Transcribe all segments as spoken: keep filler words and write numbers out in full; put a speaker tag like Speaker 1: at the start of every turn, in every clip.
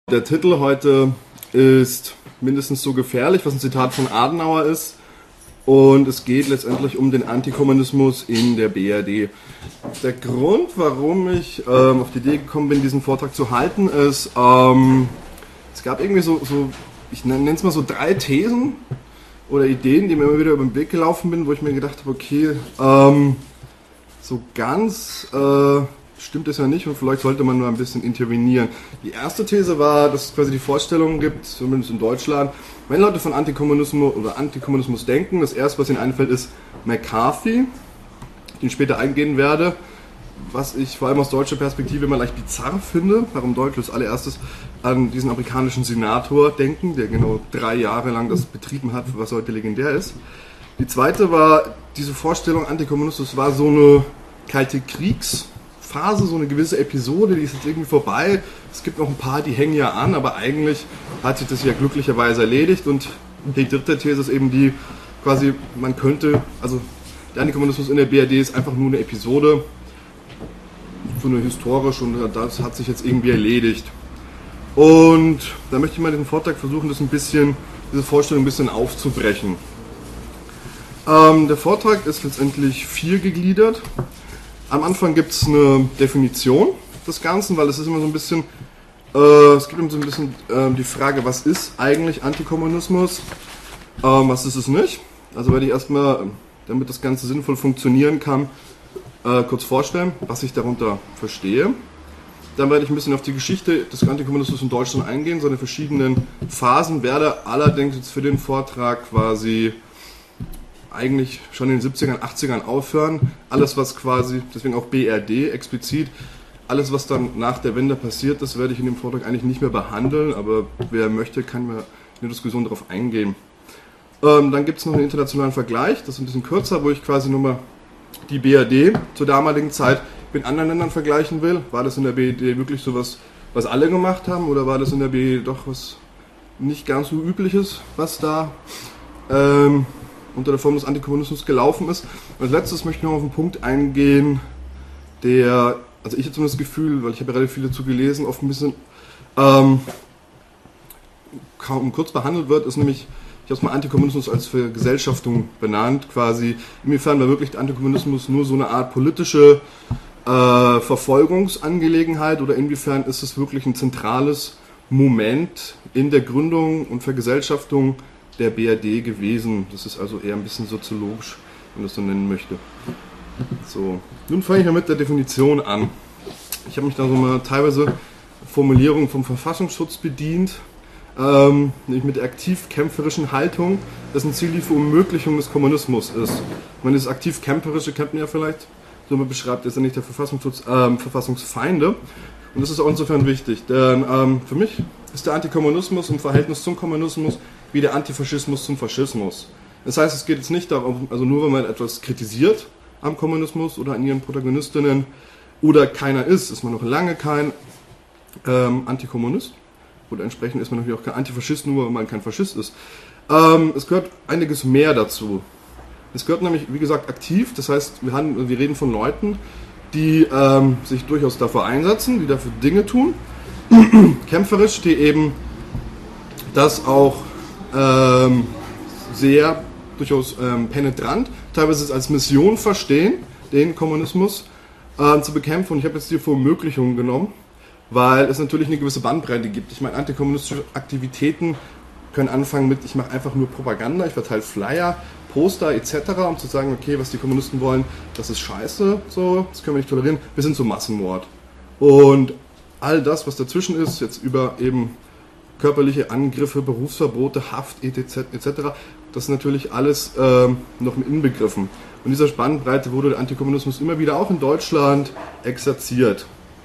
Speaker 1: Der Titel heute ist mindestens so gefährlich, was ein Zitat von Adenauer ist. Und es geht letztendlich um den Antikommunismus in der B R D. Der Grund, warum ich ähm, auf die Idee gekommen bin, diesen Vortrag zu halten, ist, ähm, es gab irgendwie so, so ich nenne es mal so drei Thesen oder Ideen, die mir immer wieder über den Weg gelaufen bin, wo ich mir gedacht habe, okay, ähm, so ganz äh, stimmt es ja nicht und vielleicht sollte man nur ein bisschen intervenieren. Die erste These war, dass es quasi die Vorstellung gibt, zumindest in Deutschland, wenn Leute von Antikommunismus oder Antikommunismus denken, das erste, was ihnen einfällt, ist McCarthy, den ich später eingehen werde, was ich vor allem aus deutscher Perspektive immer leicht bizarr finde, warum Deutsche als allererstes an diesen amerikanischen Senator denken, der genau drei Jahre lang das betrieben hat, was heute legendär ist. Die zweite war diese Vorstellung, Antikommunismus war so eine kalte Kriegsphase, so eine gewisse Episode, die ist jetzt irgendwie vorbei. Es gibt noch ein paar, die hängen ja an, aber eigentlich hat sich das ja glücklicherweise erledigt. Und die dritte These ist eben die, quasi man könnte, also der Antikommunismus in der B R D ist einfach nur eine Episode, so eine historische, und das hat sich jetzt irgendwie erledigt. Und da möchte ich mal den Vortrag versuchen, das ein bisschen, diese Vorstellung ein bisschen aufzubrechen. Ähm, der Vortrag ist letztendlich vier gegliedert. Am Anfang gibt es eine Definition des Ganzen, weil es ist immer so ein bisschen, äh, es gibt immer so ein bisschen äh, die Frage, was ist eigentlich Antikommunismus, ähm, was ist es nicht. Also werde ich erstmal, damit das Ganze sinnvoll funktionieren kann, äh, kurz vorstellen, was ich darunter verstehe. Dann werde ich ein bisschen auf die Geschichte des Antikommunismus in Deutschland eingehen, seine verschiedenen Phasen, werde allerdings jetzt für den Vortrag quasi eigentlich schon in den siebzigern, achtzigern aufhören. Alles, was quasi, deswegen auch B R D explizit, alles, was dann nach der Wende passiert ist, werde ich in dem Vortrag eigentlich nicht mehr behandeln, aber wer möchte, kann mir in der Diskussion darauf eingehen. Ähm, dann gibt es noch einen internationalen Vergleich, das ist ein bisschen kürzer, wo ich quasi nur mal die B R D zur damaligen Zeit mit anderen Ländern vergleichen will. War das in der B R D wirklich so was, was alle gemacht haben, oder war das in der B R D doch was nicht ganz so Übliches, was da ähm, unter der Form des Antikommunismus gelaufen ist. Und als letztes möchte ich noch auf einen Punkt eingehen, der, also ich habe zumindest das Gefühl, weil ich habe ja relativ viel dazu gelesen, oft ein bisschen ähm, kaum kurz behandelt wird, ist nämlich, ich habe es mal Antikommunismus als Vergesellschaftung benannt, quasi, inwiefern war wirklich der Antikommunismus nur so eine Art politische äh, Verfolgungsangelegenheit, oder inwiefern ist es wirklich ein zentrales Moment in der Gründung und Vergesellschaftung der B R D gewesen. Das ist also eher ein bisschen soziologisch, wenn man das so nennen möchte. So, nun fange ich mal mit der Definition an. Ich habe mich da so mal teilweise Formulierungen vom Verfassungsschutz bedient, ähm, nämlich mit der aktiv-kämpferischen Haltung, dass ein Ziel die Verunmöglichung des Kommunismus ist. Ich meine, das aktiv-kämpferische kennt man ja vielleicht, so man beschreibt, ist ja nicht der Verfassungsschutz, ähm, Verfassungsfeinde. Und das ist auch insofern wichtig, denn ähm, für mich ist der Antikommunismus im Verhältnis zum Kommunismus wie der Antifaschismus zum Faschismus. Das heißt, es geht jetzt nicht darum, also nur wenn man etwas kritisiert am Kommunismus oder an ihren Protagonistinnen oder keiner ist, ist man noch lange kein ähm, Antikommunist, oder entsprechend ist man natürlich auch kein Antifaschist, nur wenn man kein Faschist ist. Ähm, es gehört einiges mehr dazu. Es gehört nämlich, wie gesagt, aktiv, das heißt, wir, haben, wir reden von Leuten, die ähm, sich durchaus dafür einsetzen, die dafür Dinge tun, kämpferisch, die eben das auch ähm, sehr durchaus ähm, penetrant, teilweise als Mission verstehen, den Kommunismus äh, zu bekämpfen. Und ich habe jetzt die Verunmöglichung genommen, weil es natürlich eine gewisse Bandbreite gibt. Ich meine, antikommunistische Aktivitäten können anfangen mit, ich mache einfach nur Propaganda, ich verteile Flyer, Poster et cetera, um zu sagen, okay, was die Kommunisten wollen, das ist scheiße, so, das können wir nicht tolerieren, bis hin zum Massenmord. Und all das, was dazwischen ist, jetzt über eben körperliche Angriffe, Berufsverbote, Haft et cetera, das ist natürlich alles ähm, noch mit inbegriffen. Und in dieser Spannbreite wurde der Antikommunismus immer wieder auch in Deutschland exerziert.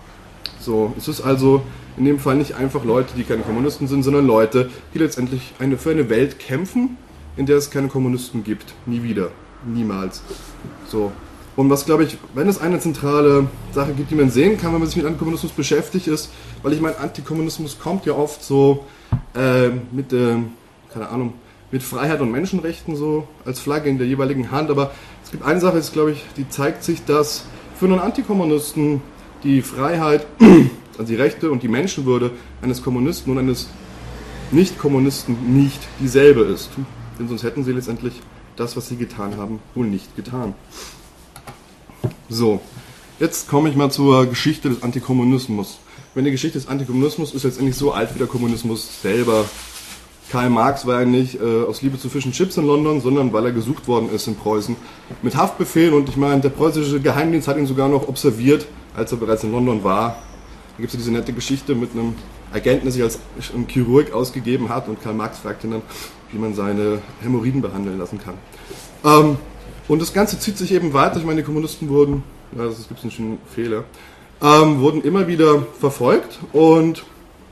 Speaker 1: So, es ist also in dem Fall nicht einfach Leute, die keine Kommunisten sind, sondern Leute, die letztendlich eine, für eine Welt kämpfen, in der es keine Kommunisten gibt. Nie wieder. Niemals. So. Und was, glaube ich, wenn es eine zentrale Sache gibt, die man sehen kann, wenn man sich mit Antikommunismus beschäftigt, ist, weil ich meine, Antikommunismus kommt ja oft so äh, mit, äh, keine Ahnung, mit Freiheit und Menschenrechten so als Flagge in der jeweiligen Hand, aber es gibt eine Sache, ist, glaube ich, die zeigt sich, dass für einen Antikommunisten die Freiheit also die Rechte und die Menschenwürde eines Kommunisten und eines Nicht-Kommunisten nicht dieselbe ist. Denn sonst hätten sie letztendlich das, was sie getan haben, wohl nicht getan. So, jetzt komme ich mal zur Geschichte des Antikommunismus. Wenn die Geschichte des Antikommunismus ist letztendlich so alt wie der Kommunismus selber. Karl Marx war ja nicht äh, aus Liebe zu Fish and Chips in London, sondern weil er gesucht worden ist in Preußen mit Haftbefehlen. Und ich meine, der preußische Geheimdienst hat ihn sogar noch observiert, als er bereits in London war. Da gibt es ja diese nette Geschichte mit einem Agenten, der sich als ein Chirurg ausgegeben hat, und Karl Marx fragt ihn dann, wie man seine Hämorrhoiden behandeln lassen kann. Ähm, und das Ganze zieht sich eben weiter. Ich meine, die Kommunisten wurden, ja, das gibt es einen Fehler, ähm, wurden immer wieder verfolgt, und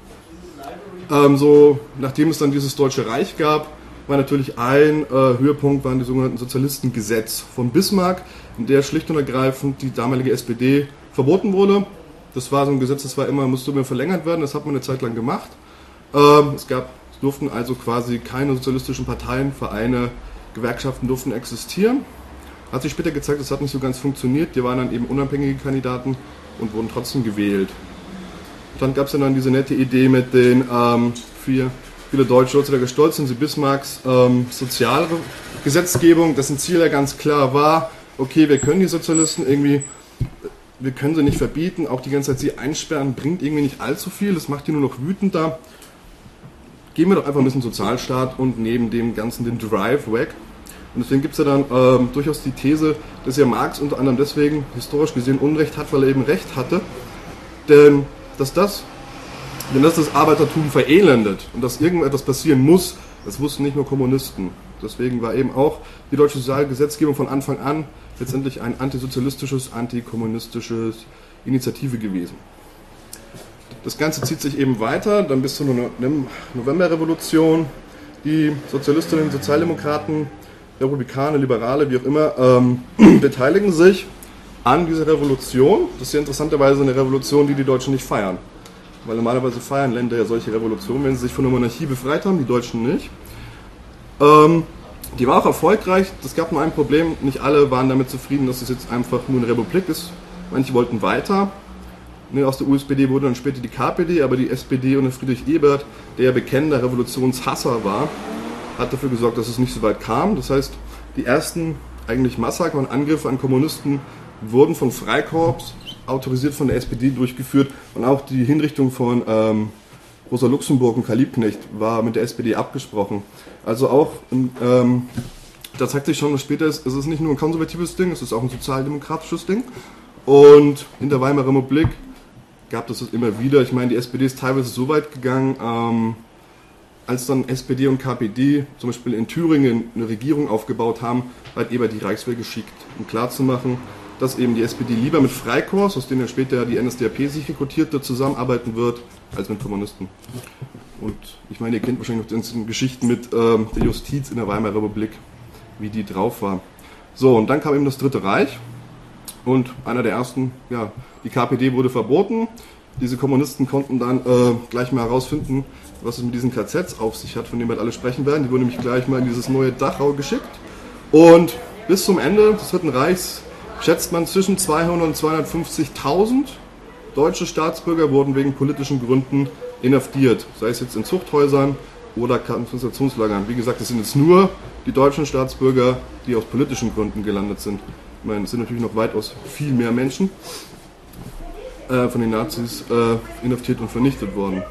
Speaker 1: ähm, so, nachdem es dann dieses Deutsche Reich gab, war natürlich ein äh, Höhepunkt, waren die sogenannten Sozialistengesetz von Bismarck, in der schlicht und ergreifend die damalige S P D verboten wurde. Das war so ein Gesetz, das war immer, musste immer verlängert werden, das hat man eine Zeit lang gemacht. Ähm, es gab, es durften also quasi keine sozialistischen Parteien, Vereine, Gewerkschaften durften existieren. Hat sich später gezeigt, das hat nicht so ganz funktioniert, die waren dann eben unabhängige Kandidaten und wurden trotzdem gewählt. Dann gab es dann diese nette Idee mit den ähm, vier, viele Deutsche heutzutage stolz sind sie Bismarcks ähm, Sozialgesetzgebung, dessen Ziel ja ganz klar war, okay, wir können die Sozialisten irgendwie, wir können sie nicht verbieten, auch die ganze Zeit sie einsperren, bringt irgendwie nicht allzu viel, das macht die nur noch wütender. Geben wir doch einfach ein bisschen Sozialstaat und neben dem Ganzen den Drive weg. Und deswegen gibt es ja dann ähm, durchaus die These, dass ja Marx unter anderem deswegen historisch gesehen Unrecht hat, weil er eben Recht hatte. Denn dass das, wenn das das Arbeitertum verelendet und dass irgendetwas passieren muss, das wussten nicht nur Kommunisten. Deswegen war eben auch die deutsche Sozialgesetzgebung von Anfang an letztendlich ein antisozialistisches, antikommunistisches Initiative gewesen. Das Ganze zieht sich eben weiter, dann bis zur Novemberrevolution. Die Sozialistinnen, Sozialdemokraten, Republikaner, Liberale, wie auch immer, ähm, beteiligen sich an dieser Revolution. Das ist ja interessanterweise eine Revolution, die die Deutschen nicht feiern. Weil normalerweise feiern Länder ja solche Revolutionen, wenn sie sich von der Monarchie befreit haben, die Deutschen nicht. Ähm, die war auch erfolgreich. Es gab nur ein Problem, nicht alle waren damit zufrieden, dass es jetzt einfach nur eine Republik ist. Manche wollten weiter. Ne, aus der U S P D wurde dann später die K P D, aber die S P D unter Friedrich Ebert, der ja bekennender Revolutionshasser war, hat dafür gesorgt, dass es nicht so weit kam. Das heißt, die ersten eigentlich Massaker und Angriffe an Kommunisten wurden von Freikorps, autorisiert von der S P D, durchgeführt, und auch die Hinrichtung von ähm, Rosa Luxemburg und Karl Liebknecht war mit der S P D abgesprochen. Also auch, ähm, da zeigt sich schon, was später ist, es ist nicht nur ein konservatives Ding, es ist auch ein sozialdemokratisches Ding. Und in der Weimarer Republik gab es das immer wieder. Ich meine, die S P D ist teilweise so weit gegangen, ähm, als dann S P D und K P D zum Beispiel in Thüringen eine Regierung aufgebaut haben, hat Ebert die Reichswehr geschickt, um klarzumachen, dass eben die S P D lieber mit Freikorps, aus denen ja später die N S D A P sich rekrutierte, zusammenarbeiten wird, als mit Kommunisten. Und ich meine, ihr kennt wahrscheinlich noch die Geschichten mit ähm, der Justiz in der Weimarer Republik, wie die drauf war. So, und dann kam eben das Dritte Reich. Und einer der ersten, ja, die K P D wurde verboten. Diese Kommunisten konnten dann äh, gleich mal herausfinden, was es mit diesen K Zs auf sich hat, von denen wir alle sprechen werden. Die wurden nämlich gleich mal in dieses neue Dachau geschickt. Und bis zum Ende des Dritten Reichs schätzt man zwischen zweihundert und zweihundertfünfzigtausend deutsche Staatsbürger wurden wegen politischen Gründen inhaftiert. Sei es jetzt in Zuchthäusern oder Konzentrationslagern. Wie gesagt, das sind jetzt nur die deutschen Staatsbürger, die aus politischen Gründen gelandet sind. Ich meine, es sind natürlich noch weitaus viel mehr Menschen äh, von den Nazis äh, inhaftiert und vernichtet worden.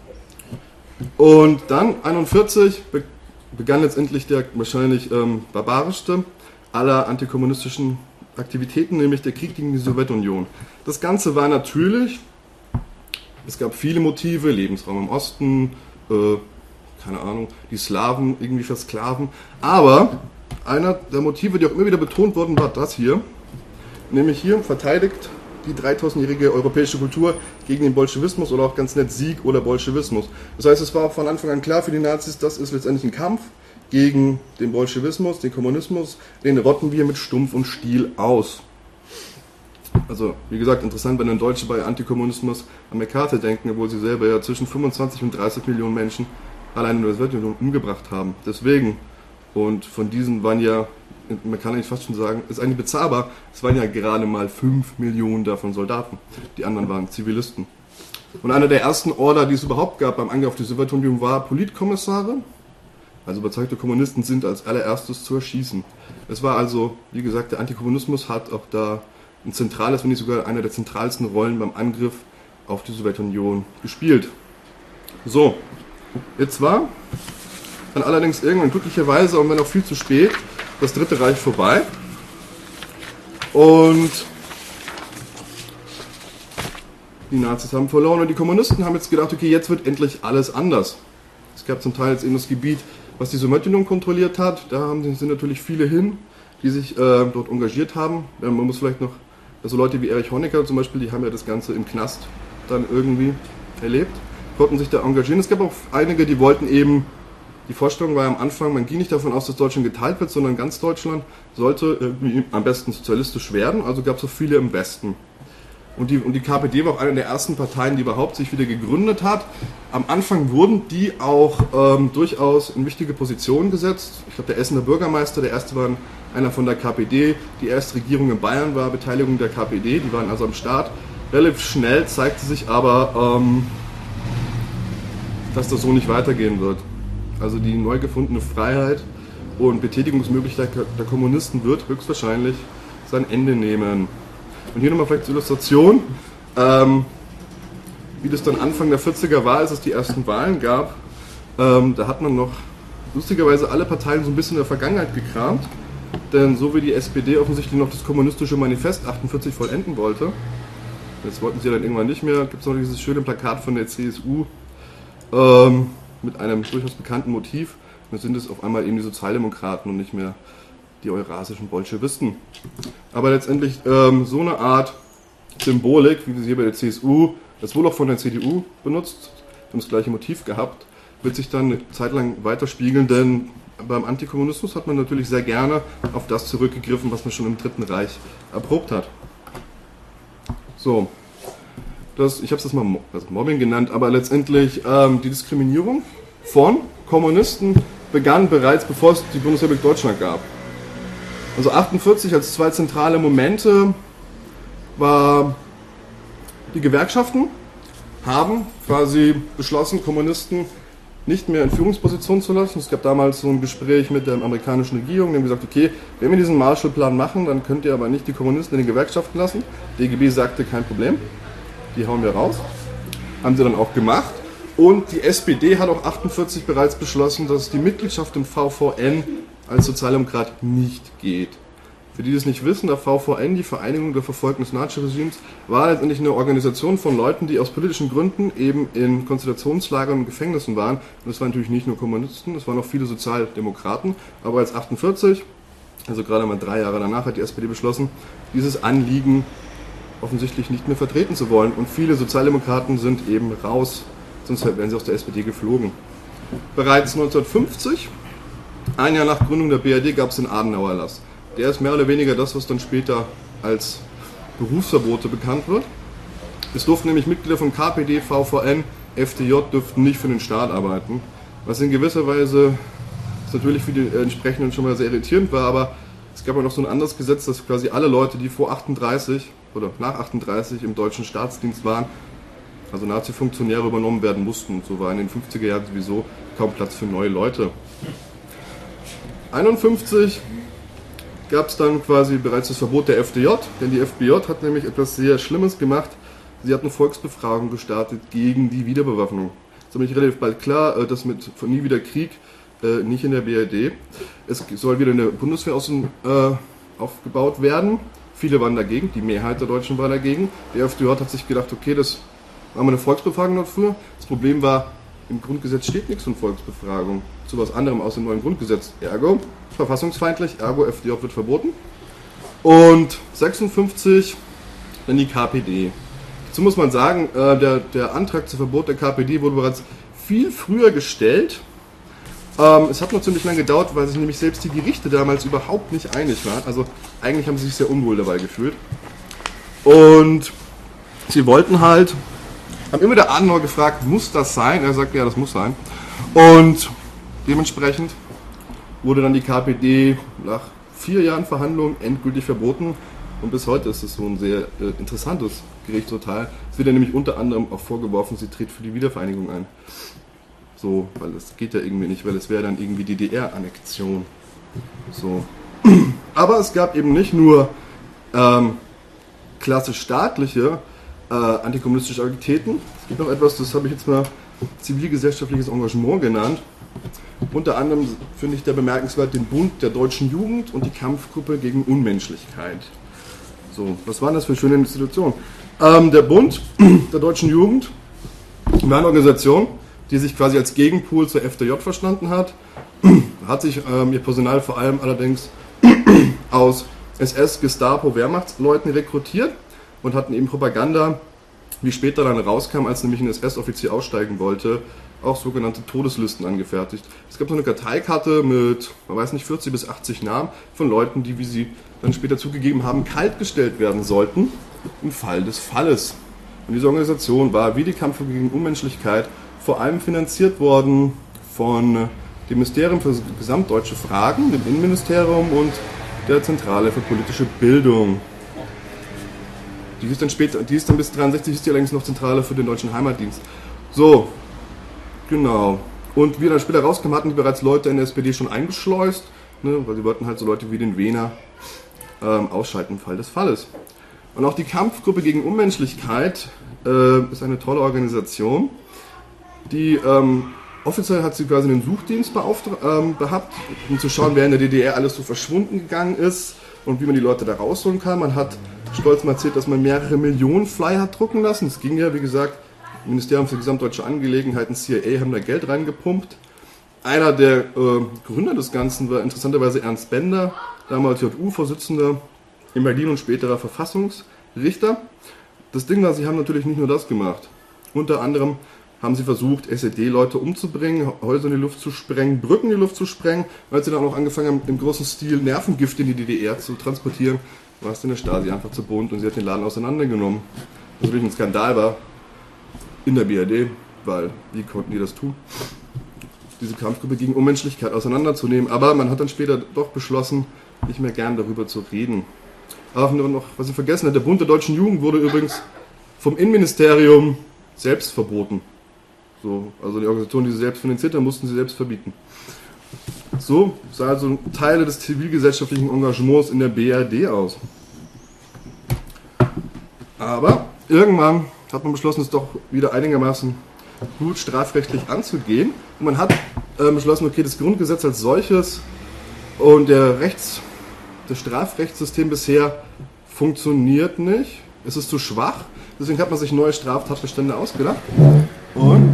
Speaker 1: Und dann, einundvierzig, be begann letztendlich der wahrscheinlich ähm, barbarischste aller antikommunistischen Aktivitäten, nämlich der Krieg gegen die Sowjetunion. Das Ganze war natürlich, es gab viele Motive, Lebensraum im Osten, äh, keine Ahnung, die Slawen irgendwie versklaven, aber einer der Motive, die auch immer wieder betont wurden, war das hier, nämlich hier verteidigt die dreitausendjährige europäische Kultur gegen den Bolschewismus oder auch ganz nett Sieg oder Bolschewismus. Das heißt, es war von Anfang an klar für die Nazis, das ist letztendlich ein Kampf gegen den Bolschewismus, den Kommunismus, den rotten wir mit Stumpf und Stiel aus. Also, wie gesagt, interessant, wenn dann Deutsche bei Antikommunismus an McCarthy denken, obwohl sie selber ja zwischen fünfundzwanzig und dreißig Millionen Menschen allein in der Sowjetunion umgebracht haben. Deswegen, und von diesen waren ja, man kann eigentlich fast schon sagen, ist eigentlich bezahlbar, es waren ja gerade mal fünf Millionen davon Soldaten. Die anderen waren Zivilisten. Und einer der ersten Order, die es überhaupt gab beim Angriff auf die Sowjetunion, war Politkommissare. Also überzeugte Kommunisten sind als allererstes zu erschießen. Es war also, wie gesagt, der Antikommunismus hat auch da ein zentrales, wenn nicht sogar einer der zentralsten Rollen beim Angriff auf die Sowjetunion gespielt. So, jetzt war dann allerdings irgendwann glücklicherweise, und wenn auch viel zu spät, das Dritte Reich vorbei. Und die Nazis haben verloren und die Kommunisten haben jetzt gedacht, okay, jetzt wird endlich alles anders. Es gab zum Teil jetzt eben das Gebiet, was die Sowjetunion kontrolliert hat. Da haben, sind natürlich viele hin, die sich äh, dort engagiert haben. Ja, man muss vielleicht noch, also Leute wie Erich Honecker zum Beispiel, die haben ja das Ganze im Knast dann irgendwie erlebt, konnten sich da engagieren. Es gab auch einige, die wollten eben, die Vorstellung war ja am Anfang, man ging nicht davon aus, dass Deutschland geteilt wird, sondern ganz Deutschland sollte irgendwie am besten sozialistisch werden, also gab es so viele im Westen. Und die, und die K P D war auch eine der ersten Parteien, die überhaupt sich wieder gegründet hat. Am Anfang wurden die auch ähm, durchaus in wichtige Positionen gesetzt. Ich glaube, der Essener Bürgermeister, der erste war einer von der K P D. Die erste Regierung in Bayern war Beteiligung der K P D, die waren also am Start. Relativ schnell zeigte sich aber, ähm, dass das so nicht weitergehen wird. Also die neu gefundene Freiheit und Betätigungsmöglichkeit der Kommunisten wird höchstwahrscheinlich sein Ende nehmen. Und hier nochmal vielleicht zur Illustration, ähm, wie das dann Anfang der vierziger war, als es die ersten Wahlen gab. Ähm, da hat man noch lustigerweise alle Parteien so ein bisschen in der Vergangenheit gekramt, denn so wie die S P D offensichtlich noch das kommunistische Manifest achtundvierzig vollenden wollte, das wollten sie dann irgendwann nicht mehr, gibt es noch dieses schöne Plakat von der C S U ähm, mit einem durchaus bekannten Motiv. Dann sind es auf einmal eben die Sozialdemokraten und nicht mehr die eurasischen Bolschewisten. Aber letztendlich ähm, so eine Art Symbolik, wie sie hier bei der C S U, das wohl auch von der C D U benutzt, haben das gleiche Motiv gehabt, wird sich dann eine Zeit lang weiterspiegeln, denn beim Antikommunismus hat man natürlich sehr gerne auf das zurückgegriffen, was man schon im Dritten Reich erprobt hat. So, das, ich habe es das mal also Mobbing genannt, aber letztendlich ähm, die Diskriminierung von Kommunisten begann bereits, bevor es die Bundesrepublik Deutschland gab. Also achtundvierzig als zwei zentrale Momente war, die Gewerkschaften haben quasi beschlossen, Kommunisten nicht mehr in Führungspositionen zu lassen. Es gab damals so ein Gespräch mit der amerikanischen Regierung, die haben gesagt, okay, wenn wir diesen Marshallplan machen, dann könnt ihr aber nicht die Kommunisten in den Gewerkschaften lassen. D G B sagte, kein Problem, die hauen wir raus. Haben sie dann auch gemacht. Und die S P D hat auch achtundvierzig bereits beschlossen, dass die Mitgliedschaft im V V N als Sozialdemokrat nicht geht. Für die, die es nicht wissen, der V V N, die Vereinigung der Verfolgten des Nazi-Regimes, war letztendlich eine Organisation von Leuten, die aus politischen Gründen eben in Konzentrationslagern und Gefängnissen waren. Und das waren natürlich nicht nur Kommunisten, das waren auch viele Sozialdemokraten. Aber als achtundvierzig, also gerade mal drei Jahre danach, hat die S P D beschlossen, dieses Anliegen offensichtlich nicht mehr vertreten zu wollen. Und viele Sozialdemokraten sind eben raus, sonst wären sie aus der S P D geflogen. Bereits neunzehnhundertfünfzig, ein Jahr nach Gründung der B R D, gab es den Adenauer-Erlass. Der ist mehr oder weniger das, was dann später als Berufsverbote bekannt wird. Es durften nämlich Mitglieder von K P D, V V N, F D J dürften nicht für den Staat arbeiten. Was in gewisser Weise natürlich für die entsprechenden schon mal sehr irritierend war, aber es gab ja noch so ein anderes Gesetz, dass quasi alle Leute, die vor achtunddreißig oder nach achtunddreißig im deutschen Staatsdienst waren, also Nazi-Funktionäre übernommen werden mussten. Und so war in den fünfziger Jahren sowieso kaum Platz für neue Leute. einundfünfzig gab es dann quasi bereits das Verbot der F D J, denn die F D J hat nämlich etwas sehr Schlimmes gemacht. Sie hat eine Volksbefragung gestartet gegen die Wiederbewaffnung. Es ist nämlich relativ bald klar, dass mit von nie wieder Krieg äh, nicht in der B R D. Es soll wieder eine Bundeswehr aus dem, äh, aufgebaut werden. Viele waren dagegen, die Mehrheit der Deutschen war dagegen. Die F D J hat sich gedacht, okay, das war mal eine Volksbefragung dafür. Das Problem war, im Grundgesetz steht nichts von Volksbefragung zu was anderem aus dem neuen Grundgesetz. Ergo, verfassungsfeindlich, ergo F D J wird verboten. Und sechsundfünfzig dann die K P D. Dazu muss man sagen, äh, der, der Antrag zum Verbot der K P D wurde bereits viel früher gestellt. Ähm, es hat noch ziemlich lange gedauert, weil sich nämlich selbst die Gerichte damals überhaupt nicht einig waren. Also eigentlich haben sie sich sehr unwohl dabei gefühlt. Und sie wollten halt, haben immer der Adenauer gefragt, muss das sein? Er sagte, ja, das muss sein. Und dementsprechend wurde dann die K P D nach vier Jahren Verhandlungen endgültig verboten. Und bis heute ist es so ein sehr äh, interessantes Gerichtsurteil. Es wird ja nämlich unter anderem auch vorgeworfen, sie tritt für die Wiedervereinigung ein. So, weil es geht ja irgendwie nicht, weil es wäre dann irgendwie die D D R-Annexion. So. Aber es gab eben nicht nur ähm, klassisch staatliche äh, antikommunistische Aktivitäten. Es gibt noch etwas, das habe ich jetzt mal zivilgesellschaftliches Engagement genannt. Unter anderem finde ich da bemerkenswert den Bund der deutschen Jugend und die Kampfgruppe gegen Unmenschlichkeit. So, was waren das für schöne Institutionen? Ähm, der Bund der deutschen Jugend war eine Organisation, die sich quasi als Gegenpol zur F D J verstanden hat. Hat sich ähm, ihr Personal vor allem allerdings aus S S, Gestapo, Wehrmachtsleuten rekrutiert und hatten eben Propaganda, wie später dann rauskam, als nämlich ein S S-Offizier aussteigen wollte, auch sogenannte Todeslisten angefertigt. Es gab so eine Karteikarte mit, man weiß nicht, vierzig bis achtzig Namen von Leuten, die, wie sie dann später zugegeben haben, kaltgestellt werden sollten im Fall des Falles. Und diese Organisation war wie die Kampfgruppe gegen Unmenschlichkeit vor allem finanziert worden von dem Ministerium für gesamtdeutsche Fragen, dem Innenministerium und der Zentrale für politische Bildung. Die ist dann später, die ist dann bis dreiundsechzig ist die allerdings noch Zentrale für den Deutschen Heimatdienst. So, genau. Und wie dann später rauskam, hatten die bereits Leute in der S P D schon eingeschleust, ne, weil sie wollten halt so Leute wie den Wehner ähm, ausschalten im Fall des Falles. Und auch die Kampfgruppe gegen Unmenschlichkeit äh, ist eine tolle Organisation, die ähm, offiziell hat sie quasi einen Suchdienst ähm, gehabt, um zu schauen, wer in der D D R alles so verschwunden gegangen ist und wie man die Leute da rausholen kann. Man hat stolz mal erzählt, dass man mehrere Millionen Flyer hat drucken lassen. Es ging ja, wie gesagt, Ministerium für gesamtdeutsche Angelegenheiten, C I A, haben da Geld reingepumpt. Einer der äh, Gründer des Ganzen war interessanterweise Ernst Bender, damals J U-Vorsitzender in Berlin und späterer Verfassungsrichter. Das Ding war, sie haben natürlich nicht nur das gemacht. Unter anderem haben sie versucht, S E D-Leute umzubringen, Häuser in die Luft zu sprengen, Brücken in die Luft zu sprengen. Und als sie dann auch angefangen haben, im großen Stil Nervengift in die D D R zu transportieren, war es in der Stasi einfach zu bunt und sie hat den Laden auseinandergenommen. Was natürlich ein Skandal war in der B R D, weil wie konnten die das tun? Diese Kampfgruppe gegen Unmenschlichkeit auseinanderzunehmen. Aber man hat dann später doch beschlossen, nicht mehr gern darüber zu reden. Aber noch, was ich vergessen habe, der Bund der deutschen Jugend wurde übrigens vom Innenministerium selbst verboten. So, also die Organisation, die sie selbst finanziert haben, mussten sie selbst verbieten. So sah also Teile des zivilgesellschaftlichen Engagements in der B R D aus. Aber irgendwann hat man beschlossen, es doch wieder einigermaßen gut strafrechtlich anzugehen. Und man hat äh, beschlossen, okay, das Grundgesetz als solches und der Rechts, das Strafrechtssystem bisher funktioniert nicht. Es ist zu schwach. Deswegen hat man sich neue Straftatbestände ausgedacht. Und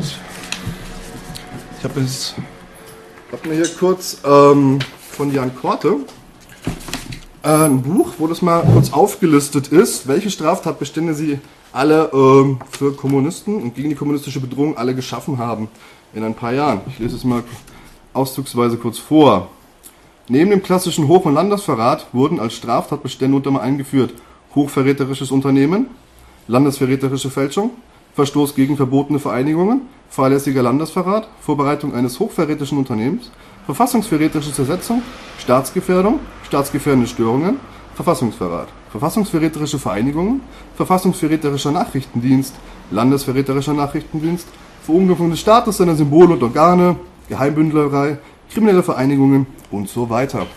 Speaker 1: ich habe jetzt hab mir hier kurz ähm, von Jan Korte äh, ein Buch, wo das mal kurz aufgelistet ist, welche Straftatbestände sie alle ähm, für Kommunisten und gegen die kommunistische Bedrohung alle geschaffen haben in ein paar Jahren. Ich lese es mal auszugsweise kurz vor. Neben dem klassischen Hoch- und Landesverrat wurden als Straftatbestände unter anderem eingeführt hochverräterisches Unternehmen, landesverräterische Fälschung, Verstoß gegen verbotene Vereinigungen, fahrlässiger Landesverrat, Vorbereitung eines hochverräterischen Unternehmens, verfassungsverräterische Zersetzung, Staatsgefährdung, staatsgefährdende Störungen, Verfassungsverrat, verfassungsverräterische Vereinigungen, verfassungsverräterischer Nachrichtendienst, landesverräterischer Nachrichtendienst, Verunglimpfung des Staates, seiner Symbole und Organe, Geheimbündlerei, kriminelle Vereinigungen und so weiter.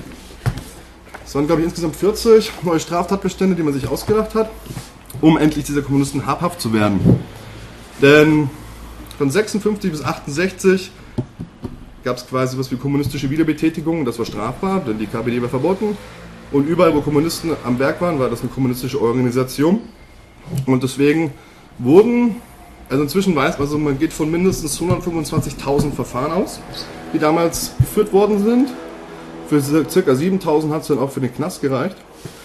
Speaker 1: Es waren, glaube ich, insgesamt vierzig neue Straftatbestände, die man sich ausgedacht hat, um endlich dieser Kommunisten habhaft zu werden. Denn von sechsundfünfzig bis achtundsechzig gab es quasi was wie kommunistische Wiederbetätigung, das war strafbar, denn die K P D war verboten. Und überall, wo Kommunisten am Werk waren, war das eine kommunistische Organisation. Und deswegen wurden, also inzwischen weiß man, also man geht von mindestens hundertfünfundzwanzigtausend Verfahren aus, die damals geführt worden sind. Für ca. siebentausend hat es dann auch für den Knast gereicht.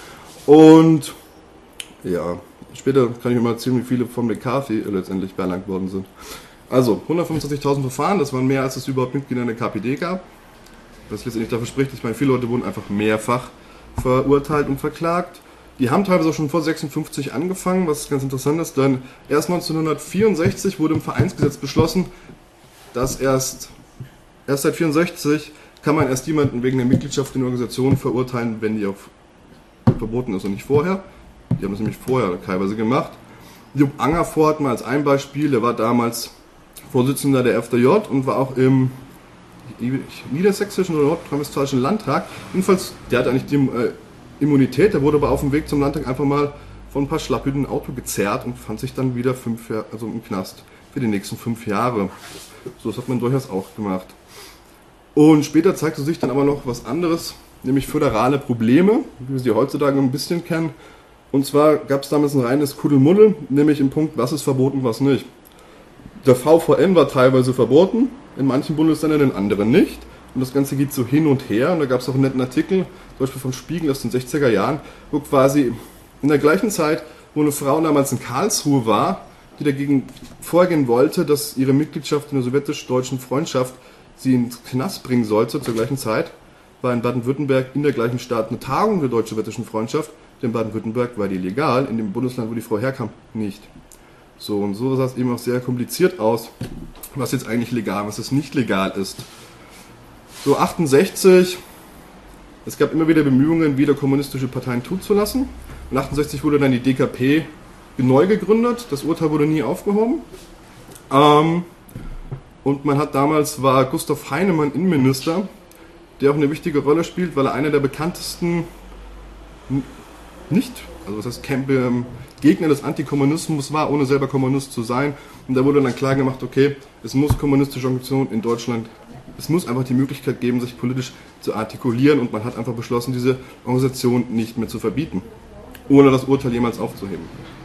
Speaker 1: Und ja, später kann ich mir mal erzählen, wie viele von McCarthy letztendlich belangt worden sind. Also hundertfünfundzwanzigtausend Verfahren, das waren mehr, als es überhaupt Mitglieder in der K P D gab. Was letztendlich dafür spricht, ich meine, viele Leute wurden einfach mehrfach verurteilt und verklagt. Die haben teilweise auch schon vor sechsundfünfzig angefangen, was ganz interessant ist, denn erst neunzehnhundertvierundsechzig wurde im Vereinsgesetz beschlossen, dass erst, erst seit vierundsechzig kann man erst jemanden wegen der Mitgliedschaft in der Organisation verurteilen, wenn die auf verboten ist und nicht vorher. Die haben das nämlich vorher teilweise gemacht. Jupp Angervor hat mal als ein Beispiel, der war damals Vorsitzender der F D J und war auch im niedersächsischen oder nordrhein-westfälischen Landtag. Jedenfalls, der hat eigentlich die äh, Immunität, der wurde aber auf dem Weg zum Landtag einfach mal von ein paar Schlapphüten ein Auto gezerrt und fand sich dann wieder fünf Jahre, also im Knast für die nächsten fünf Jahre. So, das hat man durchaus auch gemacht. Und später zeigte sich dann aber noch was anderes, nämlich föderale Probleme, wie wir sie heutzutage ein bisschen kennen. Und zwar gab es damals ein reines Kuddelmuddel, nämlich im Punkt, was ist verboten, was nicht. Der V V N war teilweise verboten, in manchen Bundesländern, in anderen nicht. Und das Ganze geht so hin und her. Und da gab es auch einen netten Artikel, zum Beispiel vom Spiegel aus den sechziger Jahren, wo quasi in der gleichen Zeit, wo eine Frau damals in Karlsruhe war, die dagegen vorgehen wollte, dass ihre Mitgliedschaft in der sowjetisch-deutschen Freundschaft sie ins Knast bringen sollte, zur gleichen Zeit, war in Baden-Württemberg in der gleichen Stadt eine Tagung der deutsch-sowjetischen Freundschaft. In Baden-Württemberg war die legal, in dem Bundesland, wo die Frau herkam, nicht. So, und so sah es eben auch sehr kompliziert aus, was jetzt eigentlich legal, was es nicht legal ist. So, achtundsechzig, es gab immer wieder Bemühungen, wieder kommunistische Parteien zuzulassen. Und achtundsechzig wurde dann die D K P neu gegründet, das Urteil wurde nie aufgehoben. Ähm, und man hat damals, war Gustav Heinemann Innenminister, der auch eine wichtige Rolle spielt, weil er einer der bekanntesten nicht, also was heißt Camp, ähm, Gegner des Antikommunismus war, ohne selber Kommunist zu sein. Und da wurde dann klar gemacht, okay, es muss kommunistische Organisationen in Deutschland, es muss einfach die Möglichkeit geben, sich politisch zu artikulieren, und man hat einfach beschlossen, diese Organisation nicht mehr zu verbieten, ohne das Urteil jemals aufzuheben.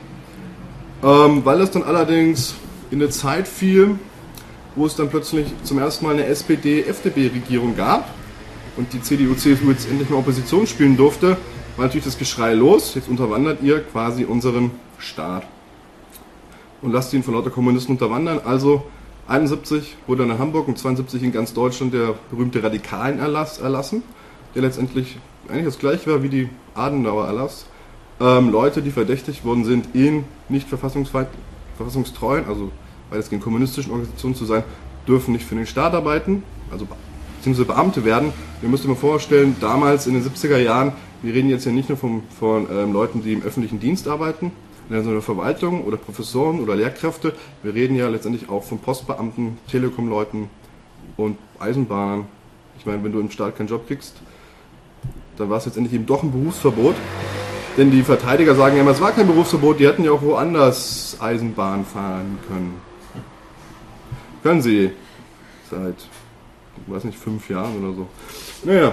Speaker 1: Ähm, weil es dann allerdings in eine Zeit fiel, wo es dann plötzlich zum ersten Mal eine S P D-F D P-Regierung gab und die C D U C S U jetzt endlich mal Opposition spielen durfte, war natürlich das Geschrei los, jetzt unterwandert ihr quasi unseren Staat und lasst ihn von lauter Kommunisten unterwandern. Also einundsiebzig wurde in Hamburg und zweiundsiebzig in ganz Deutschland der berühmte Radikalenerlass erlassen, der letztendlich eigentlich das gleiche war wie die Adenauer Erlass. Ähm, Leute, die verdächtigt worden sind, in nicht verfassungstreuen, also weitestgehend kommunistischen Organisationen zu sein, dürfen nicht für den Staat arbeiten, also beziehungsweise Beamte werden. Wir müssen uns mal vorstellen, damals in den siebziger Jahren, wir reden jetzt ja nicht nur von, von ähm, Leuten, die im öffentlichen Dienst arbeiten, in der Verwaltung oder Professoren oder Lehrkräfte, wir reden ja letztendlich auch von Postbeamten, Telekom-Leuten und Eisenbahnern. Ich meine, wenn du im Staat keinen Job kriegst, dann war es letztendlich eben doch ein Berufsverbot. Denn die Verteidiger sagen ja immer, es war kein Berufsverbot, die hätten ja auch woanders Eisenbahn fahren können. Können sie. Seit, ich weiß nicht, fünf Jahren oder so. Naja.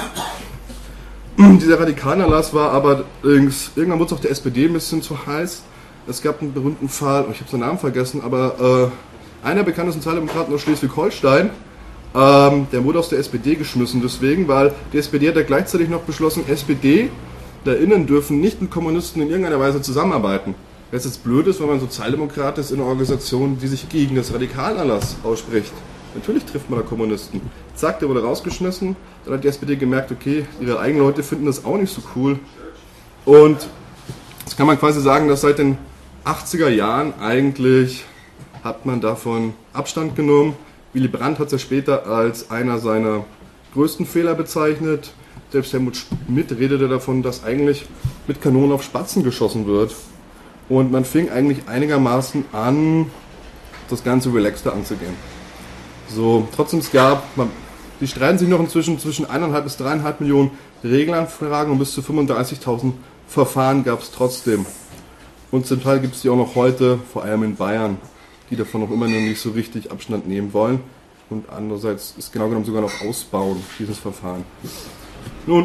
Speaker 1: Dieser Radikalenerlass war aber, irgendwann wurde es auch der S P D ein bisschen zu heiß. Es gab einen berühmten Fall, ich habe seinen Namen vergessen, aber äh, einer der bekanntesten Sozialdemokraten aus Schleswig-Holstein, ähm, der wurde aus der S P D geschmissen deswegen, weil die S P D hat ja gleichzeitig noch beschlossen, S P D Innen dürfen nicht mit Kommunisten in irgendeiner Weise zusammenarbeiten. Was jetzt blöd ist, wenn man Sozialdemokrat ist in einer Organisation, die sich gegen das Radikalenerlass ausspricht. Natürlich trifft man da Kommunisten. Zack, der wurde rausgeschmissen. Dann hat die S P D gemerkt, okay, ihre eigenen Leute finden das auch nicht so cool. Und jetzt kann man quasi sagen, dass seit den achtziger Jahren eigentlich hat man davon Abstand genommen. Willy Brandt hat es ja später als einer seiner größten Fehler bezeichnet. Selbst Helmut Schmidt redete davon, dass eigentlich mit Kanonen auf Spatzen geschossen wird. Und man fing eigentlich einigermaßen an, das Ganze relaxter anzugehen. So, trotzdem es gab, man, die streiten sich noch inzwischen zwischen eineinhalb bis dreieinhalb Millionen Regelanfragen und bis zu fünfunddreißigtausend Verfahren gab es trotzdem. Und zum Teil gibt es die auch noch heute, vor allem in Bayern, die davon noch immer noch nicht so richtig Abstand nehmen wollen. Und andererseits ist genau genommen sogar noch ausbauen, dieses Verfahren. Nun,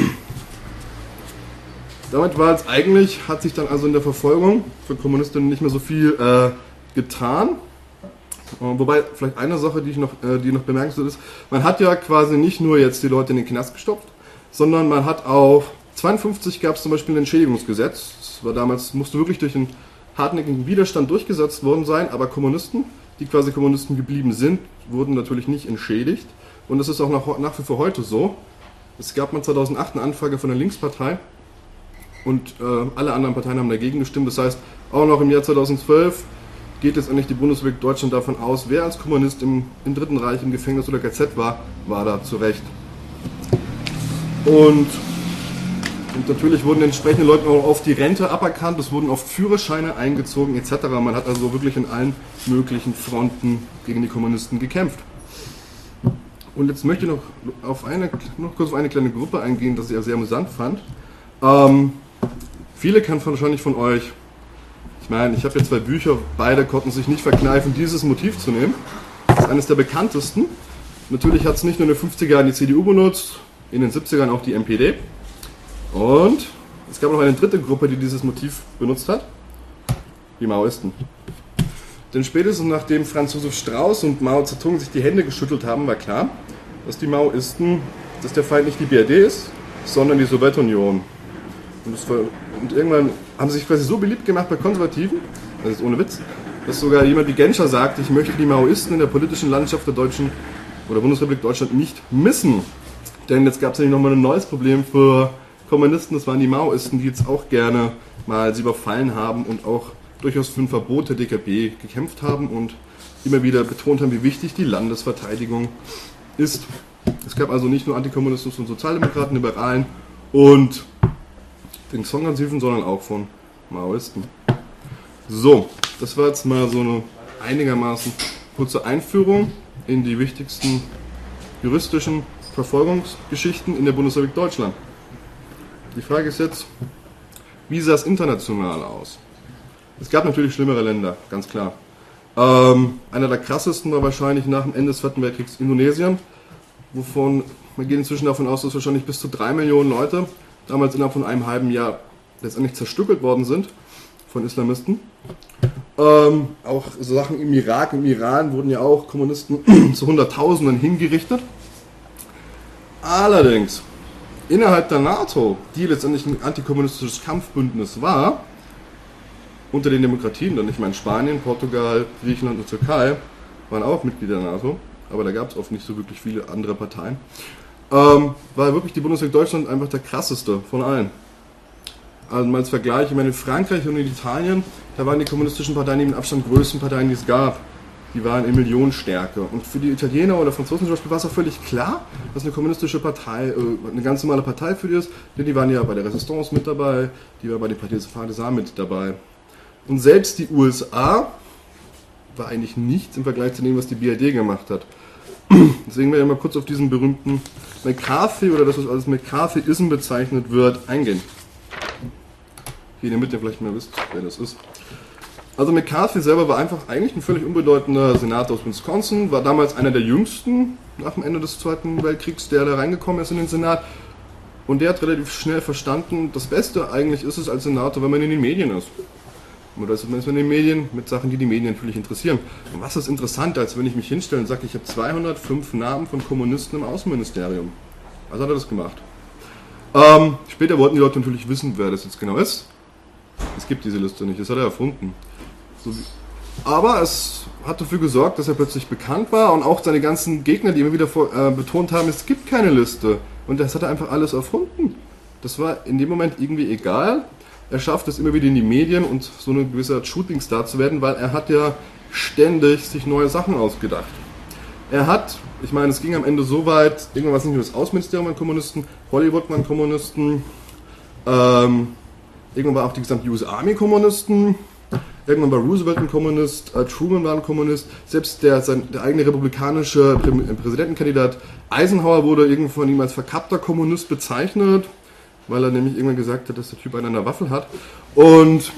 Speaker 1: damit war es eigentlich, hat sich dann also in der Verfolgung von Kommunistinnen nicht mehr so viel äh, getan. Äh, wobei, vielleicht eine Sache, die, ich noch, äh, die noch bemerkenswert ist, man hat ja quasi nicht nur jetzt die Leute in den Knast gestopft, sondern man hat auch, zweiundfünfzig gab es zum Beispiel ein Entschädigungsgesetz, das war damals, musste wirklich durch einen hartnäckigen Widerstand durchgesetzt worden sein, aber Kommunisten, die quasi Kommunisten geblieben sind, wurden natürlich nicht entschädigt. Und das ist auch nach, nach wie vor heute so. Es gab mal zweitausendacht eine Anfrage von der Linkspartei und äh, alle anderen Parteien haben dagegen gestimmt. Das heißt, auch noch im Jahr zweitausendzwölf geht jetzt eigentlich die Bundesrepublik Deutschland davon aus, wer als Kommunist im, im Dritten Reich im Gefängnis oder K Z war, war da zu Recht. Und Und natürlich wurden entsprechende Leute auch auf die Rente aberkannt, es wurden oft Führerscheine eingezogen et cetera. Man hat also wirklich in allen möglichen Fronten gegen die Kommunisten gekämpft. Und jetzt möchte ich noch, auf eine, noch kurz auf eine kleine Gruppe eingehen, das ich ja sehr amüsant fand. Ähm, viele kennen wahrscheinlich von euch, ich meine, ich habe jetzt zwei Bücher, beide konnten sich nicht verkneifen, dieses Motiv zu nehmen. Das ist eines der bekanntesten. Natürlich hat es nicht nur in den fünfziger Jahren die C D U benutzt, in den siebzigern auch die N P D. Und es gab noch eine dritte Gruppe, die dieses Motiv benutzt hat, die Maoisten. Denn spätestens nachdem Franz Josef Strauß und Mao Zedong sich die Hände geschüttelt haben, war klar, dass die Maoisten, dass der Feind nicht die B R D ist, sondern die Sowjetunion. Und, das war, und irgendwann haben sie sich quasi so beliebt gemacht bei Konservativen, das ist ohne Witz, dass sogar jemand wie Genscher sagt, ich möchte die Maoisten in der politischen Landschaft der Deutschen oder Bundesrepublik Deutschland nicht missen. Denn jetzt gab es nämlich nochmal ein neues Problem für Kommunisten, das waren die Maoisten, die jetzt auch gerne mal sie überfallen haben und auch durchaus für ein Verbot der D K P gekämpft haben und immer wieder betont haben, wie wichtig die Landesverteidigung ist. Es gab also nicht nur Antikommunisten und Sozialdemokraten, Liberalen und den Konservativen, sondern auch von Maoisten. So, das war jetzt mal so eine einigermaßen kurze Einführung in die wichtigsten juristischen Verfolgungsgeschichten in der Bundesrepublik Deutschland. Die Frage ist jetzt, wie sah es international aus? Es gab natürlich schlimmere Länder, ganz klar. Ähm, einer der krassesten war wahrscheinlich nach dem Ende des Zweiten Weltkriegs Indonesien, wovon, man geht inzwischen davon aus, dass wahrscheinlich bis zu drei Millionen Leute damals innerhalb von einem halben Jahr letztendlich zerstückelt worden sind von Islamisten. Ähm, auch so Sachen im Irak, im Iran wurden ja auch Kommunisten zu Hunderttausenden hingerichtet. Allerdings, innerhalb der NATO, die letztendlich ein antikommunistisches Kampfbündnis war, unter den Demokratien, dann ich meine Spanien, Portugal, Griechenland und Türkei, waren auch Mitglieder der NATO, aber da gab es oft nicht so wirklich viele andere Parteien, ähm, war wirklich die Bundesrepublik Deutschland einfach der krasseste von allen. Also mal als Vergleich, ich meine in Frankreich und in Italien, da waren die kommunistischen Parteien eben mit Abstand größten Parteien, die es gab. Die waren in Millionenstärke. Und für die Italiener oder Franzosen zum Beispiel war es auch völlig klar, dass eine kommunistische Partei äh, eine ganz normale Partei für die ist, denn die waren ja bei der Resistance mit dabei, die waren bei den Partisans mit dabei. Und selbst die U S A war eigentlich nichts im Vergleich zu dem, was die B R D gemacht hat. Deswegen werde ich mal kurz auf diesen berühmten McCarthy oder das, was als McCarthyism bezeichnet wird, eingehen. Hier, damit ihr vielleicht mal wisst, wer das ist. Also McCarthy selber war einfach eigentlich ein völlig unbedeutender Senator aus Wisconsin, war damals einer der jüngsten nach dem Ende des Zweiten Weltkriegs, der da reingekommen ist in den Senat. Und der hat relativ schnell verstanden, das Beste eigentlich ist es als Senator, wenn man in den Medien ist. Oder ist man in den Medien mit Sachen, die die Medien natürlich interessieren. Und was ist interessanter, als wenn ich mich hinstelle und sage, ich habe zweihundertfünf Namen von Kommunisten im Außenministerium. Also hat er das gemacht. Ähm, später wollten die Leute natürlich wissen, wer das jetzt genau ist. Es gibt diese Liste nicht, das hat er erfunden. So wie, aber es hat dafür gesorgt, dass er plötzlich bekannt war und auch seine ganzen Gegner, die immer wieder vor, äh, betont haben, es gibt keine Liste. Und das hat er einfach alles erfunden. Das war in dem Moment irgendwie egal. Er schafft es immer wieder in die Medien und so eine gewisse Art Shootingstar zu werden, weil er hat ja ständig sich neue Sachen ausgedacht. Er hat, ich meine, es ging am Ende so weit, irgendwann war es nicht nur das Außenministerium an Kommunisten, Hollywood waren Kommunisten, ähm, irgendwann war auch die gesamte U S Army Kommunisten, irgendwann war Roosevelt ein Kommunist, äh, Truman war ein Kommunist, selbst der, sein, der eigene republikanische Prä- Präsidentenkandidat Eisenhower wurde irgendwann von ihm als verkappter Kommunist bezeichnet, weil er nämlich irgendwann gesagt hat, dass der Typ einen an der Waffel hat. Und